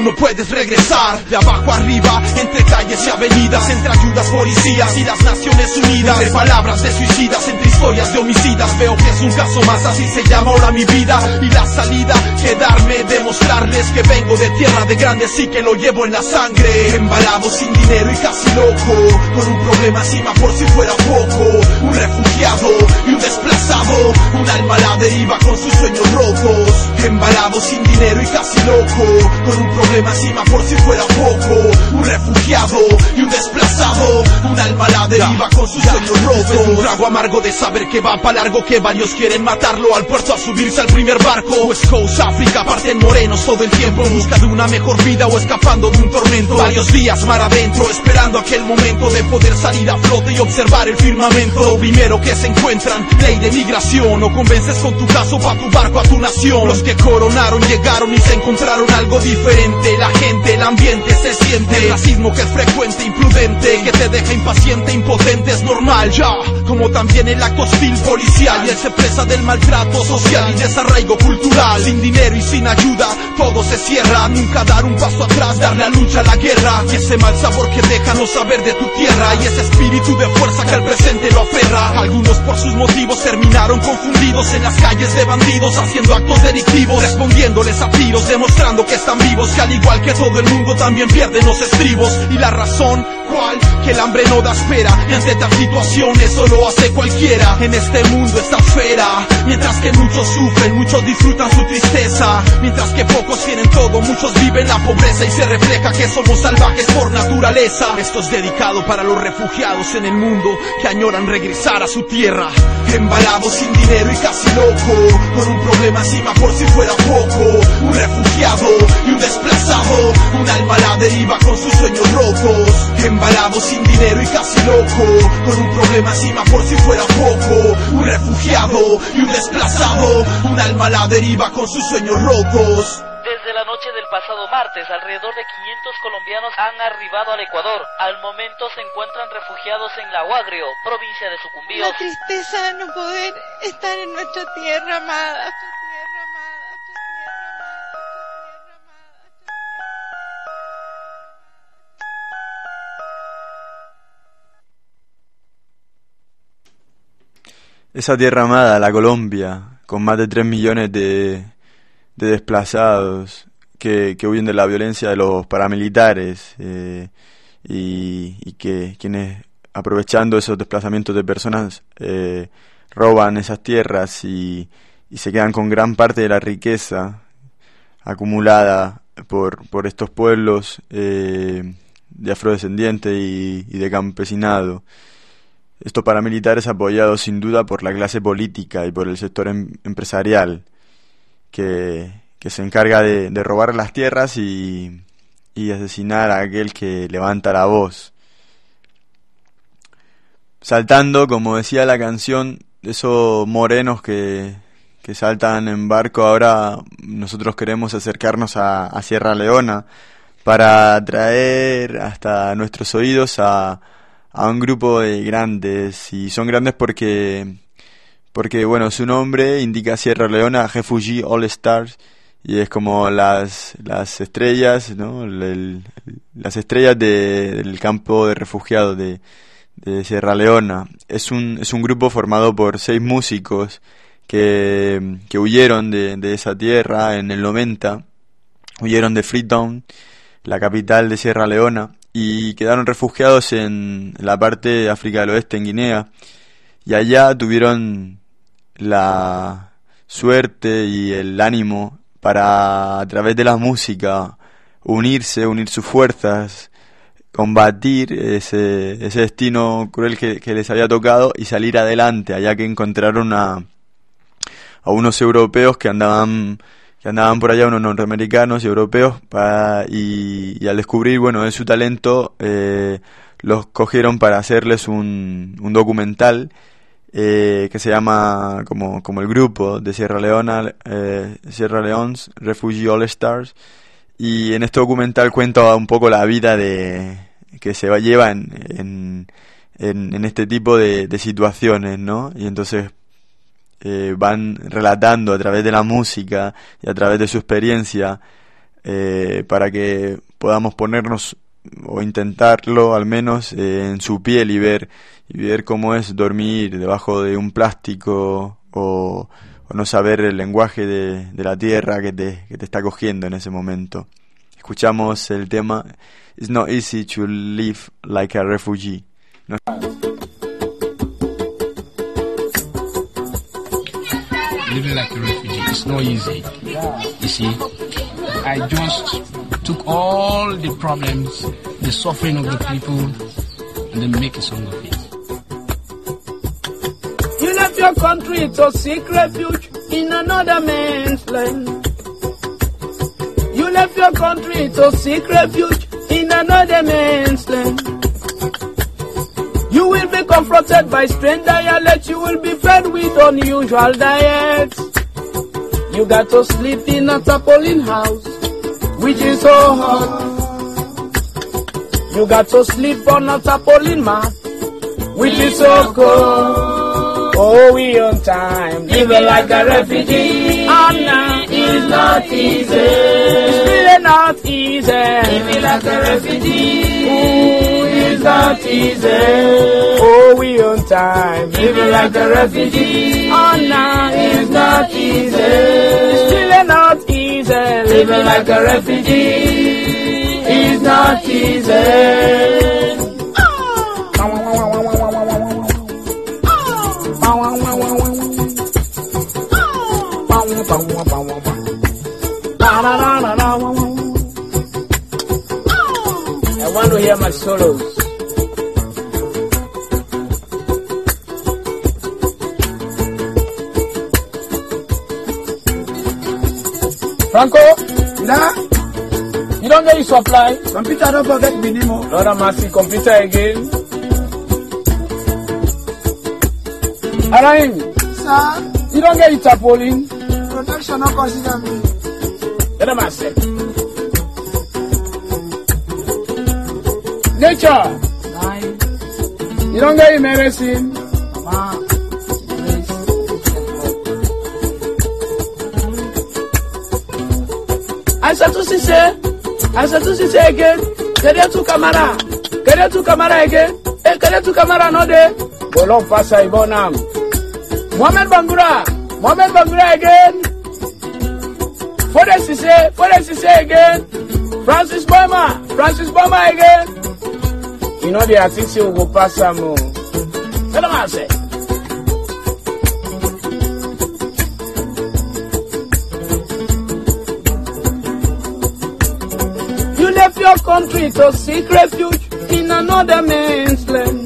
aún no puedes regresar. De abajo arriba, entre calles y avenidas, entre ayudas, policías y las Naciones Unidas, entre palabras de suicidas, entre historias de homicidas, veo que es un caso más, así se llama ahora mi vida. Y la salida, quedarme, demostrarles que vengo de tierra de grandes y que lo llevo en la sangre. Embalado, sin dinero y casi loco, con un problema encima por si fuera poco. Un refugiado y un desplazado, un alma a la deriva con sus sueños rotos. Embalado, sin dinero y casi loco, con un problema encima por si fuera poco. Un refugiado y un desplazado, un alma a la deriva con sus sueños rotos. Un trago amargo de saber que va pa' largo, que varios quieren matarlo al puerto a subirse al primer barco. West Coast, África, parten morenos todo el tiempo en busca de una mejor vida o escapando de un tormento. Varios días mar adentro, esperando aquel momento de poder salir a flote y observar el firmamento. Lo primero que se encuentran, ley de migración, o convences con tu caso pa' tu barco a tu nación. Los que coronaron llegaron y se encontraron algo diferente. La gente, el ambiente se siente. El racismo que es frecuente, imprudente, que te deja impaciente, impotente, es normal ya. Como también el acto hostil policial, y él se presa del maltrato social y desarraigo cultural. Sin dinero y sin ayuda, todo se cierra. Nunca dar un paso atrás, dar la lucha a la guerra. Y ese mal sabor que deja no saber de tu tierra, y ese espíritu de fuerza que al presente lo aferra. Algunos por sus motivos terminaron confundidos en las calles de bandidos, haciendo actos delictivos, respondiéndoles a tiros, demostrando que están vivos, que al igual que todo el mundo también pierden los estribos. Y la razón, ¿cuál? Que el hambre no da espera, y ante tal situación eso lo hace cualquiera. En este mundo esta esfera, mientras que muchos sufren, muchos disfrutan su tristeza. Mientras que pocos tienen todo, muchos viven la pobreza, y se refleja que somos salvajes por naturaleza. Esto es dedicado para los refugiados en el mundo que añoran regresar a su tierra. Embalados, sin dinero y casi loco, con un problema encima por si fuera poco. Un refugiado y un desplazado, un alma a la deriva con sus sueños rotos. Embalados, sin dinero y casi loco, con un problema encima por si fuera poco. Un refugiado y un desplazado, un alma a la deriva con sus sueños rotos. Desde la noche del pasado martes, alrededor de 500 colombianos han arribado al Ecuador. Al momento se encuentran refugiados en La Guagrio, provincia de Sucumbíos. La tristeza de no poder estar en nuestra tierra amada. Esa tierra amada, la Colombia, con más de 3 millones de desplazados que huyen de la violencia de los paramilitares, y que quienes, aprovechando esos desplazamientos de personas, roban esas tierras y se quedan con gran parte de la riqueza acumulada por estos pueblos de afrodescendientes y de campesinado. Estos paramilitares apoyados sin duda por la clase política y por el sector empresarial, que se encarga de robar las tierras y asesinar a aquel que levanta la voz. Saltando, como decía la canción, esos morenos que saltan en barco, ahora nosotros queremos acercarnos a Sierra Leona para traer hasta nuestros oídos a un grupo de grandes, y son grandes porque bueno, su nombre indica Sierra Leona Refugee All Stars, y es como las estrellas, ¿no? Las estrellas del campo de refugiados de Sierra Leona. Es un grupo formado por 6 músicos que huyeron de esa tierra en el 90, huyeron de Freetown, la capital de Sierra Leona, y quedaron refugiados en la parte de África del Oeste, en Guinea, y allá tuvieron la suerte y el ánimo para, a través de la música, unir sus fuerzas, combatir ese destino cruel que les había tocado y salir adelante, allá que encontraron a unos europeos que andaban por allá, unos norteamericanos y europeos, y al descubrir, bueno, de su talento, los cogieron para hacerles un documental que se llama como el grupo de Sierra Leone's Refugee All Stars, y en este documental cuenta un poco la vida que se lleva en este tipo de situaciones, ¿no? Y entonces van relatando a través de la música y a través de su experiencia para que podamos ponernos, o intentarlo al menos, en su piel y ver cómo es dormir debajo de un plástico o no saber el lenguaje de la tierra que te está cogiendo en ese momento. Escuchamos el tema It's Not Easy to Live Like a Refugee. ¿No? Living like a refugee, it's not easy. You see, I just took all the problems, the suffering of the people, and then make a song of it. You left your country to seek refuge in another man's land. You left your country to seek refuge in another man's land. You will be confronted by strange dialects. You will be fed with unusual diets. You got to sleep in a tarpaulin house, which is so hot. You got to sleep on a tarpaulin mat, which is so cold. Oh, we on time, living like a refugee. And now it's not easy. It's really not easy. Living like a refugee. Ooh, it's not easy. Oh, we on time, living like a refugee. And now it's not easy. It's really not easy. Living like a refugee. It's not easy. I want to hear my solos. Franco, you don't get your supply. Computer, don't forget minimum. Lord have mercy, computer again. Araim, sir, you don't get your tarpaulin. Protection, not consider me. Let them say. Nature, you don't get your medicine. I said to see again. Queria tu camara again. Queria tu camara no de. Bolon passa ibonam. Mohamed Bangura again. For the Cisse again. Francis Boma again. You know the artist who go pass some more. Tell them I say. You left your country to seek refuge in another man's land.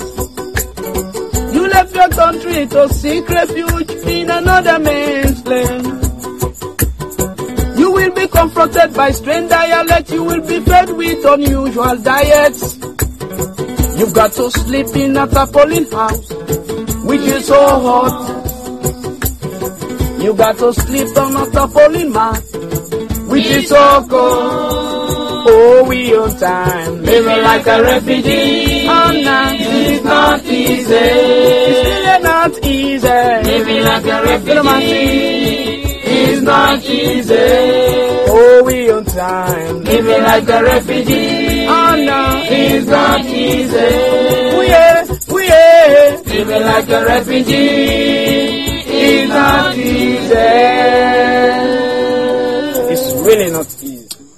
You left your country to seek refuge in another man's land. You will be confronted by strange dialects. You will be fed with unusual diets. You've got to sleep in a tarpaulin house, which is so hot. You got to sleep on a tarpaulin mat, which is so cold. Oh, we on time, living like a refugee. Oh, no, it's not easy. It's really not easy. Living like a refugee. It's not easy. Oh, we on time, living like a refugee. Oh, no, it's not easy. We are living like a refugee. It's not easy. It's really not easy.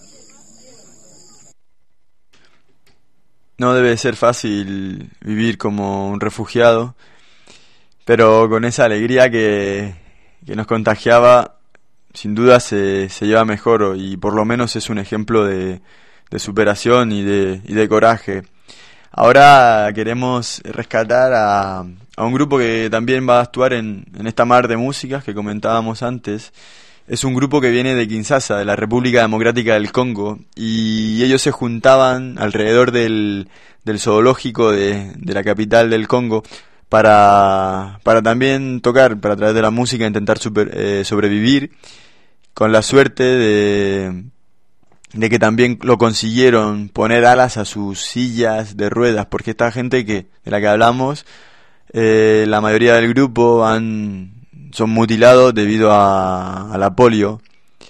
No debe ser fácil vivir como un refugiado, pero con esa alegría que nos contagiaba, sin duda se lleva mejor, y por lo menos es un ejemplo de superación y de coraje. Ahora queremos rescatar a un grupo que también va a actuar en esta mar de músicas que comentábamos antes. Es un grupo que viene de Kinshasa, de la República Democrática del Congo, y ellos se juntaban alrededor del zoológico de la capital del Congo para también tocar, para a través de la música intentar sobrevivir, con la suerte de que también lo consiguieron, poner alas a sus sillas de ruedas, porque esta gente de la que hablamos, la mayoría del grupo son mutilados debido a la polio,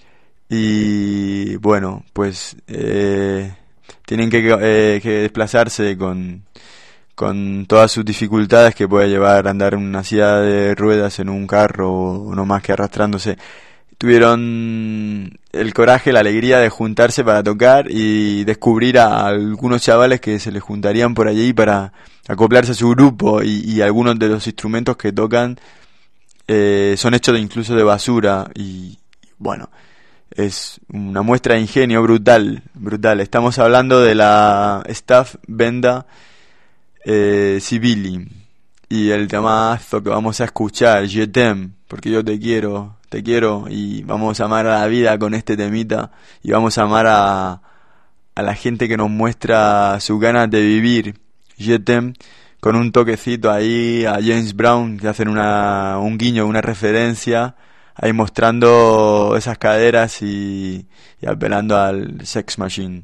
y bueno, pues tienen que desplazarse con todas sus dificultades que puede llevar a andar en una silla de ruedas, en un carro, o no más que arrastrándose. Tuvieron el coraje, la alegría de juntarse para tocar y descubrir a algunos chavales que se les juntarían por allí para acoplarse a su grupo, y algunos de los instrumentos que tocan son hechos incluso de basura, y bueno, es una muestra de ingenio brutal. Estamos hablando de la Staff Benda Sibili, y el temazo que vamos a escuchar, Je t'aime, porque yo te quiero, y vamos a amar a la vida con este temita, y vamos a amar a la gente que nos muestra sus ganas de vivir. Je t'aime, con un toquecito ahí a James Brown, que hacen un guiño, una referencia, ahí mostrando esas caderas y apelando al Sex Machine.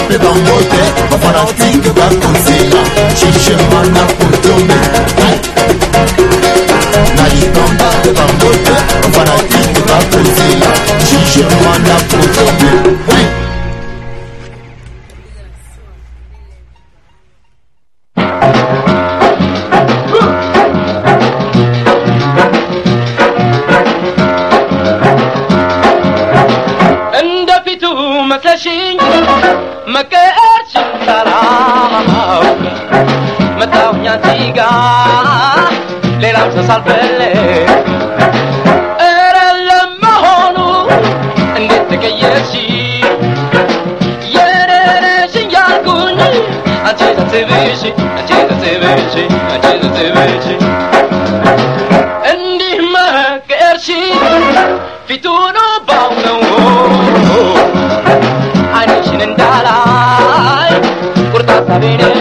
pe bangote, fanatique va conseiller, chiche mana puntome. Naji bamba pe bangote, fanatique va conseiller, chiche mana puntome. Salvele era la mahonu ndete ke yeshi yere shinyagun ancheza tebeshi endi ma kershi fituno bauno ani shinendala kurta sabine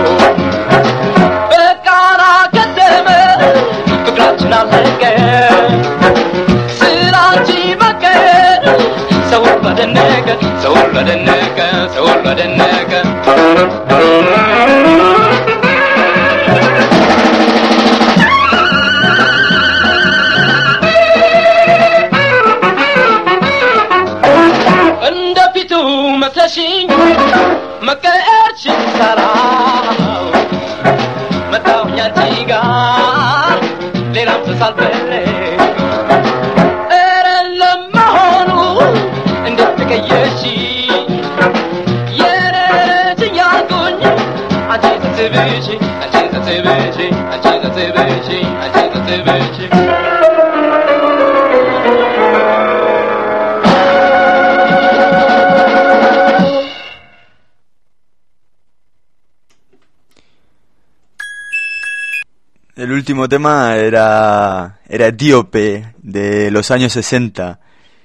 El último tema era Etíope, de los años 60.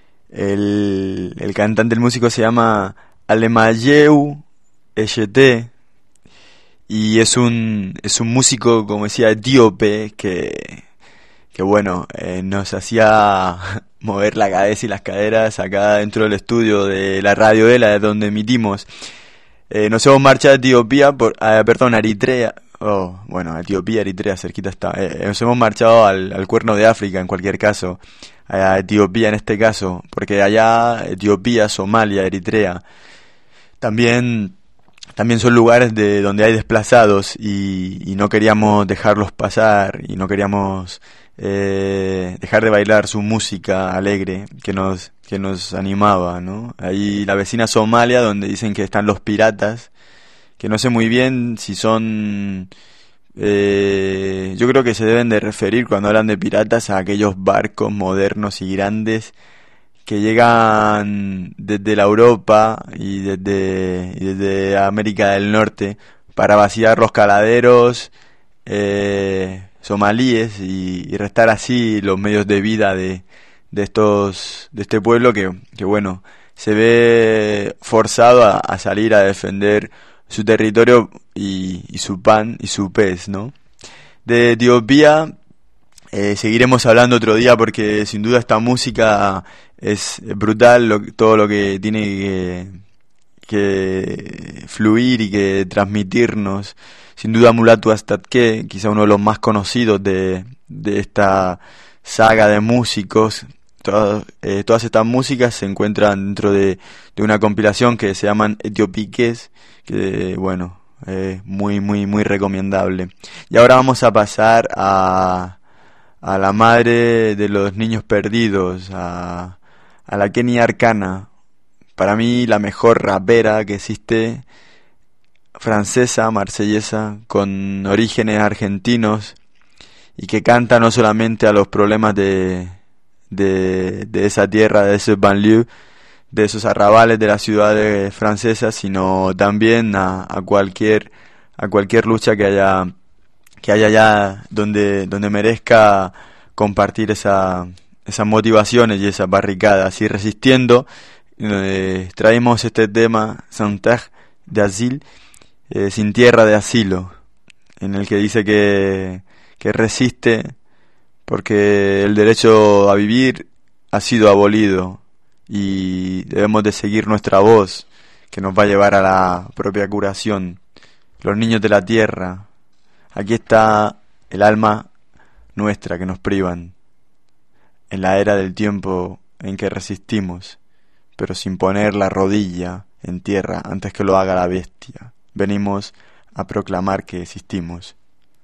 El cantante, el músico se llama Alemayehu Eshete, y es un músico, como decía, etíope, que bueno, nos hacía mover la cabeza y las caderas acá dentro del estudio de la radio de la donde emitimos. Nos hemos marchado a Etiopía, Eritrea. Etiopía, Eritrea, cerquita está. Nos hemos marchado al Cuerno de África, en cualquier caso, a Etiopía en este caso, porque allá Etiopía, Somalia, Eritrea, también son lugares de donde hay desplazados, y no queríamos dejarlos pasar, y no queríamos dejar de bailar su música alegre que nos animaba, ¿no? Ahí la vecina Somalia, donde dicen que están los piratas, que no sé muy bien si son... yo creo que se deben de referir, cuando hablan de piratas, a aquellos barcos modernos y grandes que llegan desde la Europa y desde América del Norte para vaciar los caladeros somalíes y restar así los medios de vida de este pueblo que bueno, se ve forzado a salir a defender su territorio y su pan y su pez, ¿no? De Etiopía seguiremos hablando otro día, porque sin duda esta música es brutal, todo lo que tiene que fluir y que transmitirnos. Sin duda Mulatu Astatke, quizá uno de los más conocidos de esta saga de músicos. Todas estas músicas se encuentran dentro de una compilación que se llaman Etiopiques, que bueno, muy muy muy recomendable. Y ahora vamos a pasar a la madre de los niños perdidos, a la Kenia Arcana, para mí la mejor rapera que existe, francesa, marsellesa, con orígenes argentinos, y que canta no solamente a los problemas de esa tierra, de ese banlieue, de esos arrabales de las ciudades francesas, sino también a cualquier lucha que haya allá donde merezca compartir esas motivaciones y esas barricadas, y resistiendo. Traemos este tema, Sans Terre d'Asile, sin tierra de asilo, en el que dice que resiste porque el derecho a vivir ha sido abolido y debemos de seguir nuestra voz, que nos va a llevar a la propia curación. Los niños de la tierra, aquí está el alma nuestra que nos privan, en la era del tiempo en que resistimos, pero sin poner la rodilla en tierra antes que lo haga la bestia. Venimos a proclamar que existimos.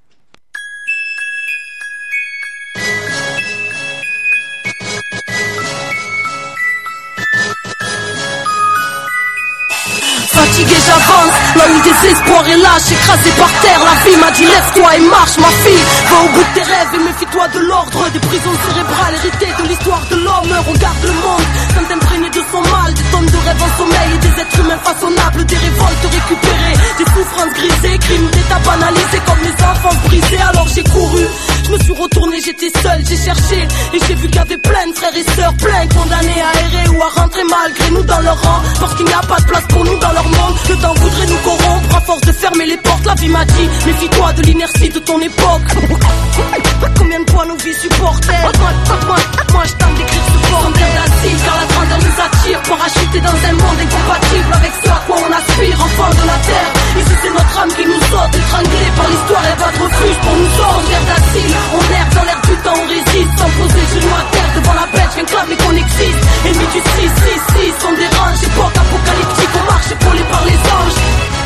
Fatigué j'avance, là où le désespoir est lâche, écrasé par terre, la vie m'a dit lève-toi et marche ma fille. Va au bout de tes rêves et méfie-toi de l'ordre, des prisons cérébrales héritées de l'histoire de l'homme. Regarde le monde, comme imprégné de son mal, des tonnes de rêves en sommeil et des êtres humains façonnables, des révoltes récupérées, des souffrances grisées, crimes d'état banalisés comme les enfants brisés. Alors j'ai couru, je me suis retourné, j'étais seul, j'ai cherché et j'ai vu qu'il y avait plein de frères et sœurs, plein condamnés à errer ou à rentrer malgré nous dans leur rang, parce qu'il n'y a pas de place pour nous dans leur monde. Le temps voudrait nous corrompre à force de fermer les portes. La vie m'a dit, méfie-toi de l'inertie de ton époque. Combien de fois nos vies supportaient. Moi je tente d'écrire ce fort en terre d'acide, car la grandeur nous attire, parachuter dans un monde incompatible avec ce à quoi on aspire, enfant de la terre. Ici c'est notre âme qui nous saute, étranglée par l'histoire et pas de refuge pour nous sortir. En terre d'acide, on erre dans l'air du temps, on résiste, sans poser le genou à terre devant la bête, viens clamer qu'on existe. Ennemis du 666, on dérange, époque apocalyptique, on marche épaulé par les anges.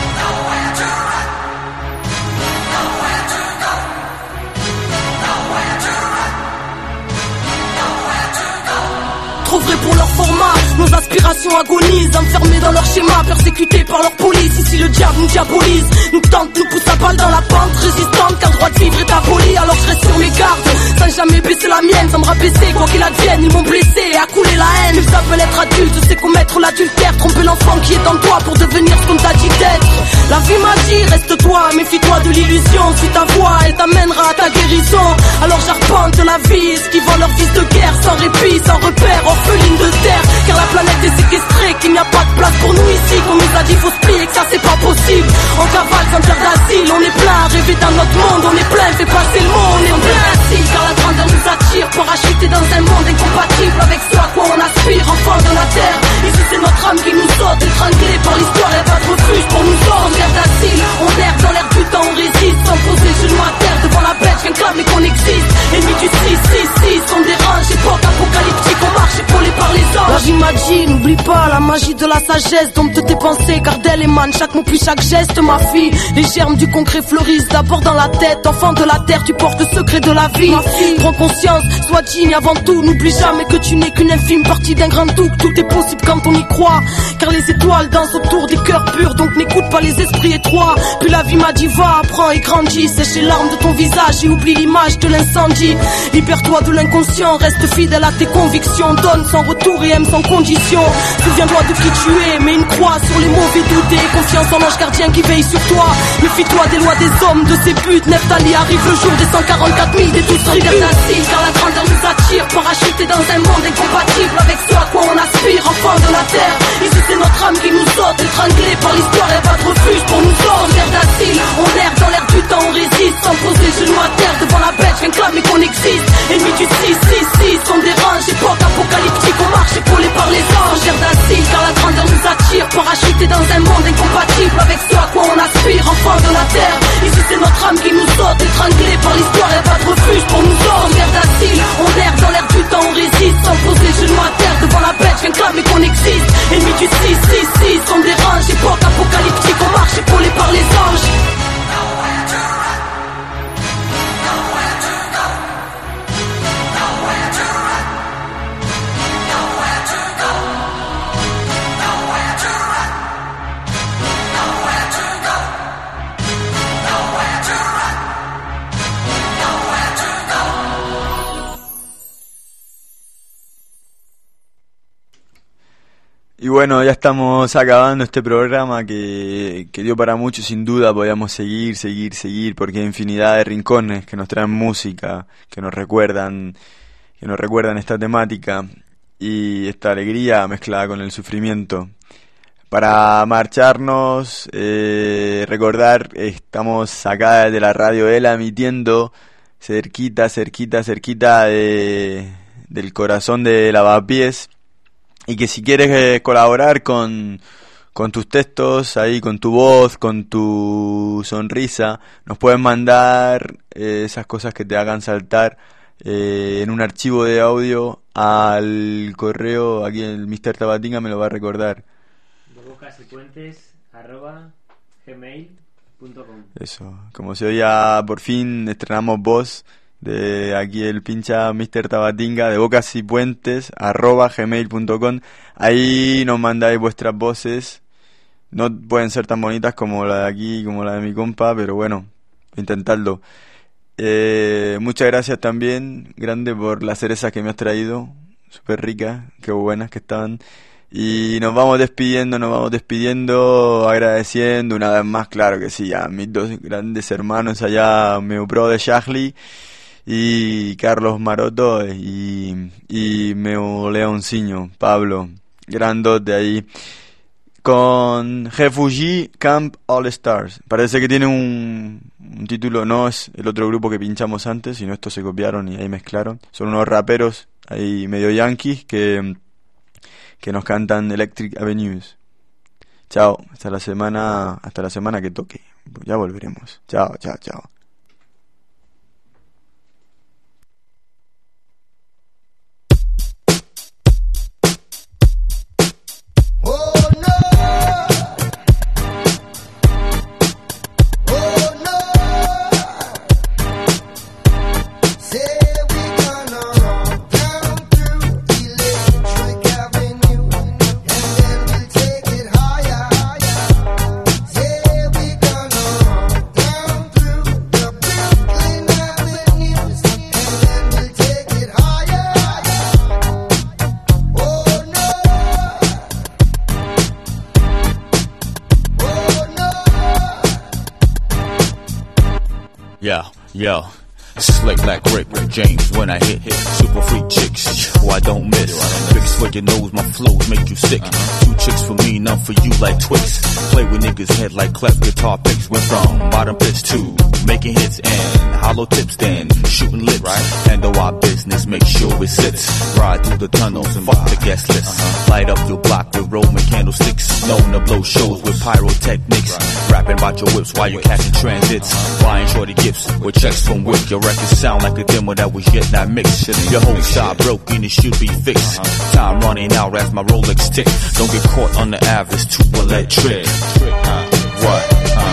Trop vrai pour leur format, nos aspirations agonisent, enfermés dans leur schéma, persécutés par leur police. Ici le diable nous diabolise, nous tente, nous pousse à balle dans la pente résistante, car le droit de vivre est aboli. Alors je reste sur mes gardes, sans jamais baisser la mienne, sans me rabaisser, quoi qu'il advienne. Ils m'ont blessé et accoulé la haine. Ils s'appellent être adultes, c'est commettre l'adultère, tromper l'enfant qui est en toi pour devenir ce qu'on t'a dit d'être. La vie m'a dit, reste-toi, méfie-toi de l'illusion. Si ta voix, elle t'amènera à ta guérison. Alors j'arpente la vie, esquivant leur fils de guerre, sans répit, sans repère, orpheline de terre. Car la planète est séquestrée, qu'il n'y a pas de place pour nous ici. Qu'on nous a dit faut se plier, que ça c'est pas possible. On cavale sans terre d'asile, on est plein à rêver dans notre monde. On est plein, fait passer le mot, on est plein assis. Car la grandeur nous attire, parachuter dans un monde incompatible avec ce à quoi on aspire, enfant de la terre. Ici c'est notre âme qui nous saute, étranglée par l'histoire et pas de refuge pour nous sortir. En terre d'asile, on erre dans l'air du temps, on résiste, sans poser le genou à terre devant la bête, viens clamer qu'on existe. Ennemis du 666, on dérange, époque apocalyptique, on marche épaulé par les anges. La vie m'a dit, n'oublie pas la magie de la sagesse, dompte tes pensées, car d'elle émane chaque mot puis chaque geste, ma fille. Les germes du concret fleurissent d'abord dans la tête, enfant de la terre, tu portes le secret de la vie. Ma fille, prends conscience, sois digne avant tout, n'oublie jamais que tu n'es qu'une infime partie d'un grand tout, que tout est possible quand on y croit, car les étoiles dansent autour des cœurs purs, donc n'écoute pas les esprits étroits. Puis la vie m'a dit, va, apprends et grandis, sèche les larmes de ton visage et oublie l'image de l'incendie. Libère-toi de l'inconscient, reste fidèle à tes convictions, donne sans retour et aime sans condition. Souviens-toi de qui tu es, mets une croix sur les mauvais doutes et confiance en l'ange gardien qui veille sur toi. Méfie-toi des lois des hommes, de ses buts. Neftali arrive le jour des 144 000 des tous tribus d'acide, car la grandeur nous attire, parachuter dans un monde incompatible avec ce à quoi on aspire, enfant de la terre. Ici c'est notre âme qui nous saute, étranglée par l'histoire et pas de refuge pour nous sortir. En terre d'acide, on erre dans l'air du temps, on résiste, sans poser le genou à terre devant la bête, viens clamer qu'on existe. Ennemis du 666, on dérange, époque apocalyptique, on marche épaulé par les anges. En terre d'acide, car la grandeur nous attire, parachuter dans un monde incompatible avec ce à quoi on aspire, enfant de la terre. Ici c'est notre âme qui nous saute, étranglée par l'histoire et pas de refuge pour nous sortir. En terre d'acide, on erre dans l'air du temps, on résiste, sans poser le genou à terre devant la bête, viens clamer qu'on existe. Ennemis du 666, on dérange, époque apocalyptique, on marche épaulé par les anges. Y bueno, ya estamos acabando este programa que dio para mucho, sin duda. Podíamos seguir, porque hay infinidad de rincones que nos traen música, que nos recuerdan esta temática y esta alegría mezclada con el sufrimiento. Para marcharnos, recordar, estamos acá desde la Radio ELA emitiendo cerquita del corazón de Lavapiés. Y que si quieres colaborar con con tus textos, ahí con tu voz, con tu sonrisa. Nos puedes mandar esas cosas que te hagan saltar en un archivo de audio al correo. Aquí el Mr. Tabatinga me lo va a recordar. devocasypuentes@gmail.com. Eso, como se oía, por fin estrenamos voz de aquí el pincha Mr. Tabatinga, devocasypuentes@gmail.com. Ahí nos mandáis vuestras voces. No pueden ser tan bonitas como la de aquí, como la de mi compa, pero bueno, intentadlo. Muchas gracias también, grande, por las cerezas que me has traído. Súper ricas, qué buenas que estaban. Y nos vamos despidiendo, agradeciendo una vez más, claro que sí, a mis dos grandes hermanos allá, meu pro de Charlie y Carlos Maroto y meu leonciño, Pablo, grandos de ahí. Con Refugee Camp All Stars. Parece que tiene un título, no es el otro grupo que pinchamos antes, sino estos se copiaron y ahí mezclaron. Son unos raperos ahí medio yankees que nos cantan Electric Avenues. Chao, hasta la semana que toque. Ya volveremos. Chao. Yo, slick like Rick James when I hit. Super freak chicks, who I don't miss. Fix for your nose, my flows make you sick. 2 chicks for me, none for you like Twix. Play with niggas' head like cleft guitar picks. Went from bottom pitch to making hits and hollow tips, then shooting lips. Handle our business, make sure it sits. Ride through the tunnels and fuck the guest list. Light up your block with Roman candlesticks. Known to blow shows with pyrotechnics. Rapping about your whips while you're catching transits. Buying shorty gifts with checks from Wick. Your records sound like a demo that was yet not mixed. Your whole shop broken, it should be fixed. Time running out as my Rolex tick. Don't get caught on the average, too electric. What?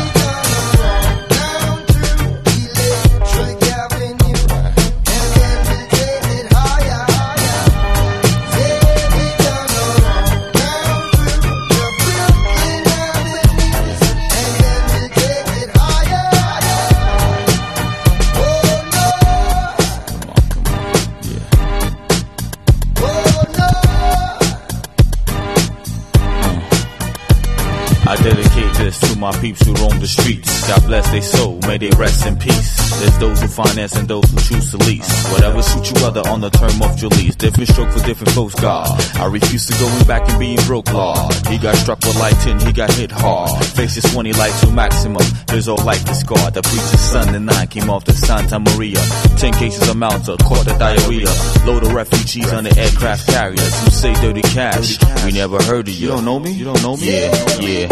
I dedicate this to my peeps who roam the streets. God bless their soul, may they rest in peace. There's those who finance and those who choose to lease. Whatever suits you other on the term of your lease. Different stroke for different folks, God. I refuse to going back and being broke, Lord. He got struck with light 10, he got hit hard. Faces 20 light to maximum. There's all light to scar. The preacher's son and 9 came off the Santa Maria. 10 cases of Malta, caught the diarrhea. Load of refugees on the aircraft carriers. Who say dirty cash? We never heard of you. You don't know me? You don't know me? Yeah.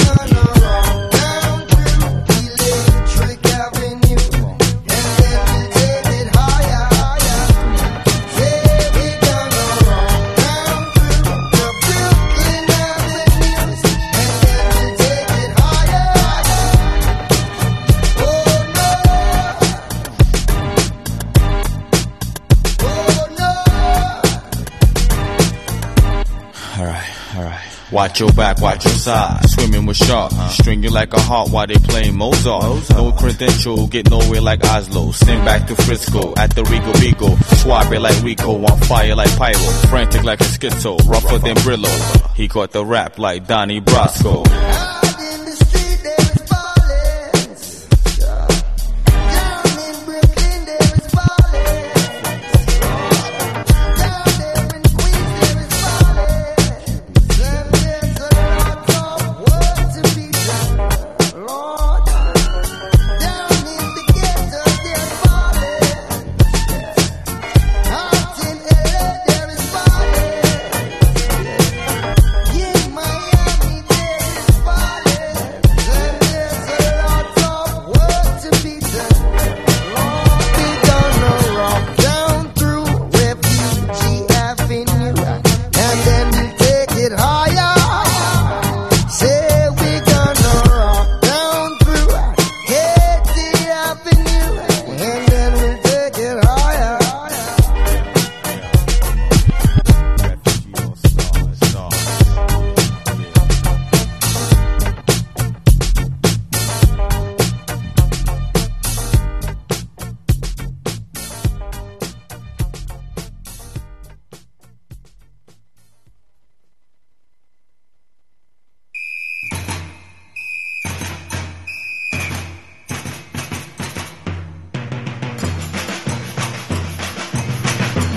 Watch your back, watch your side. Swimming with sharks, stringing like a heart while they playing Mozart. No credential, get nowhere like Oslo. Send back to Frisco at the Rico Beagle. Suave like Rico, on fire like Pyro. Frantic like a schizo, rougher than Brillo. He caught the rap like Donnie Brasco.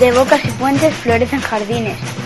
De bocas y puentes florecen jardines.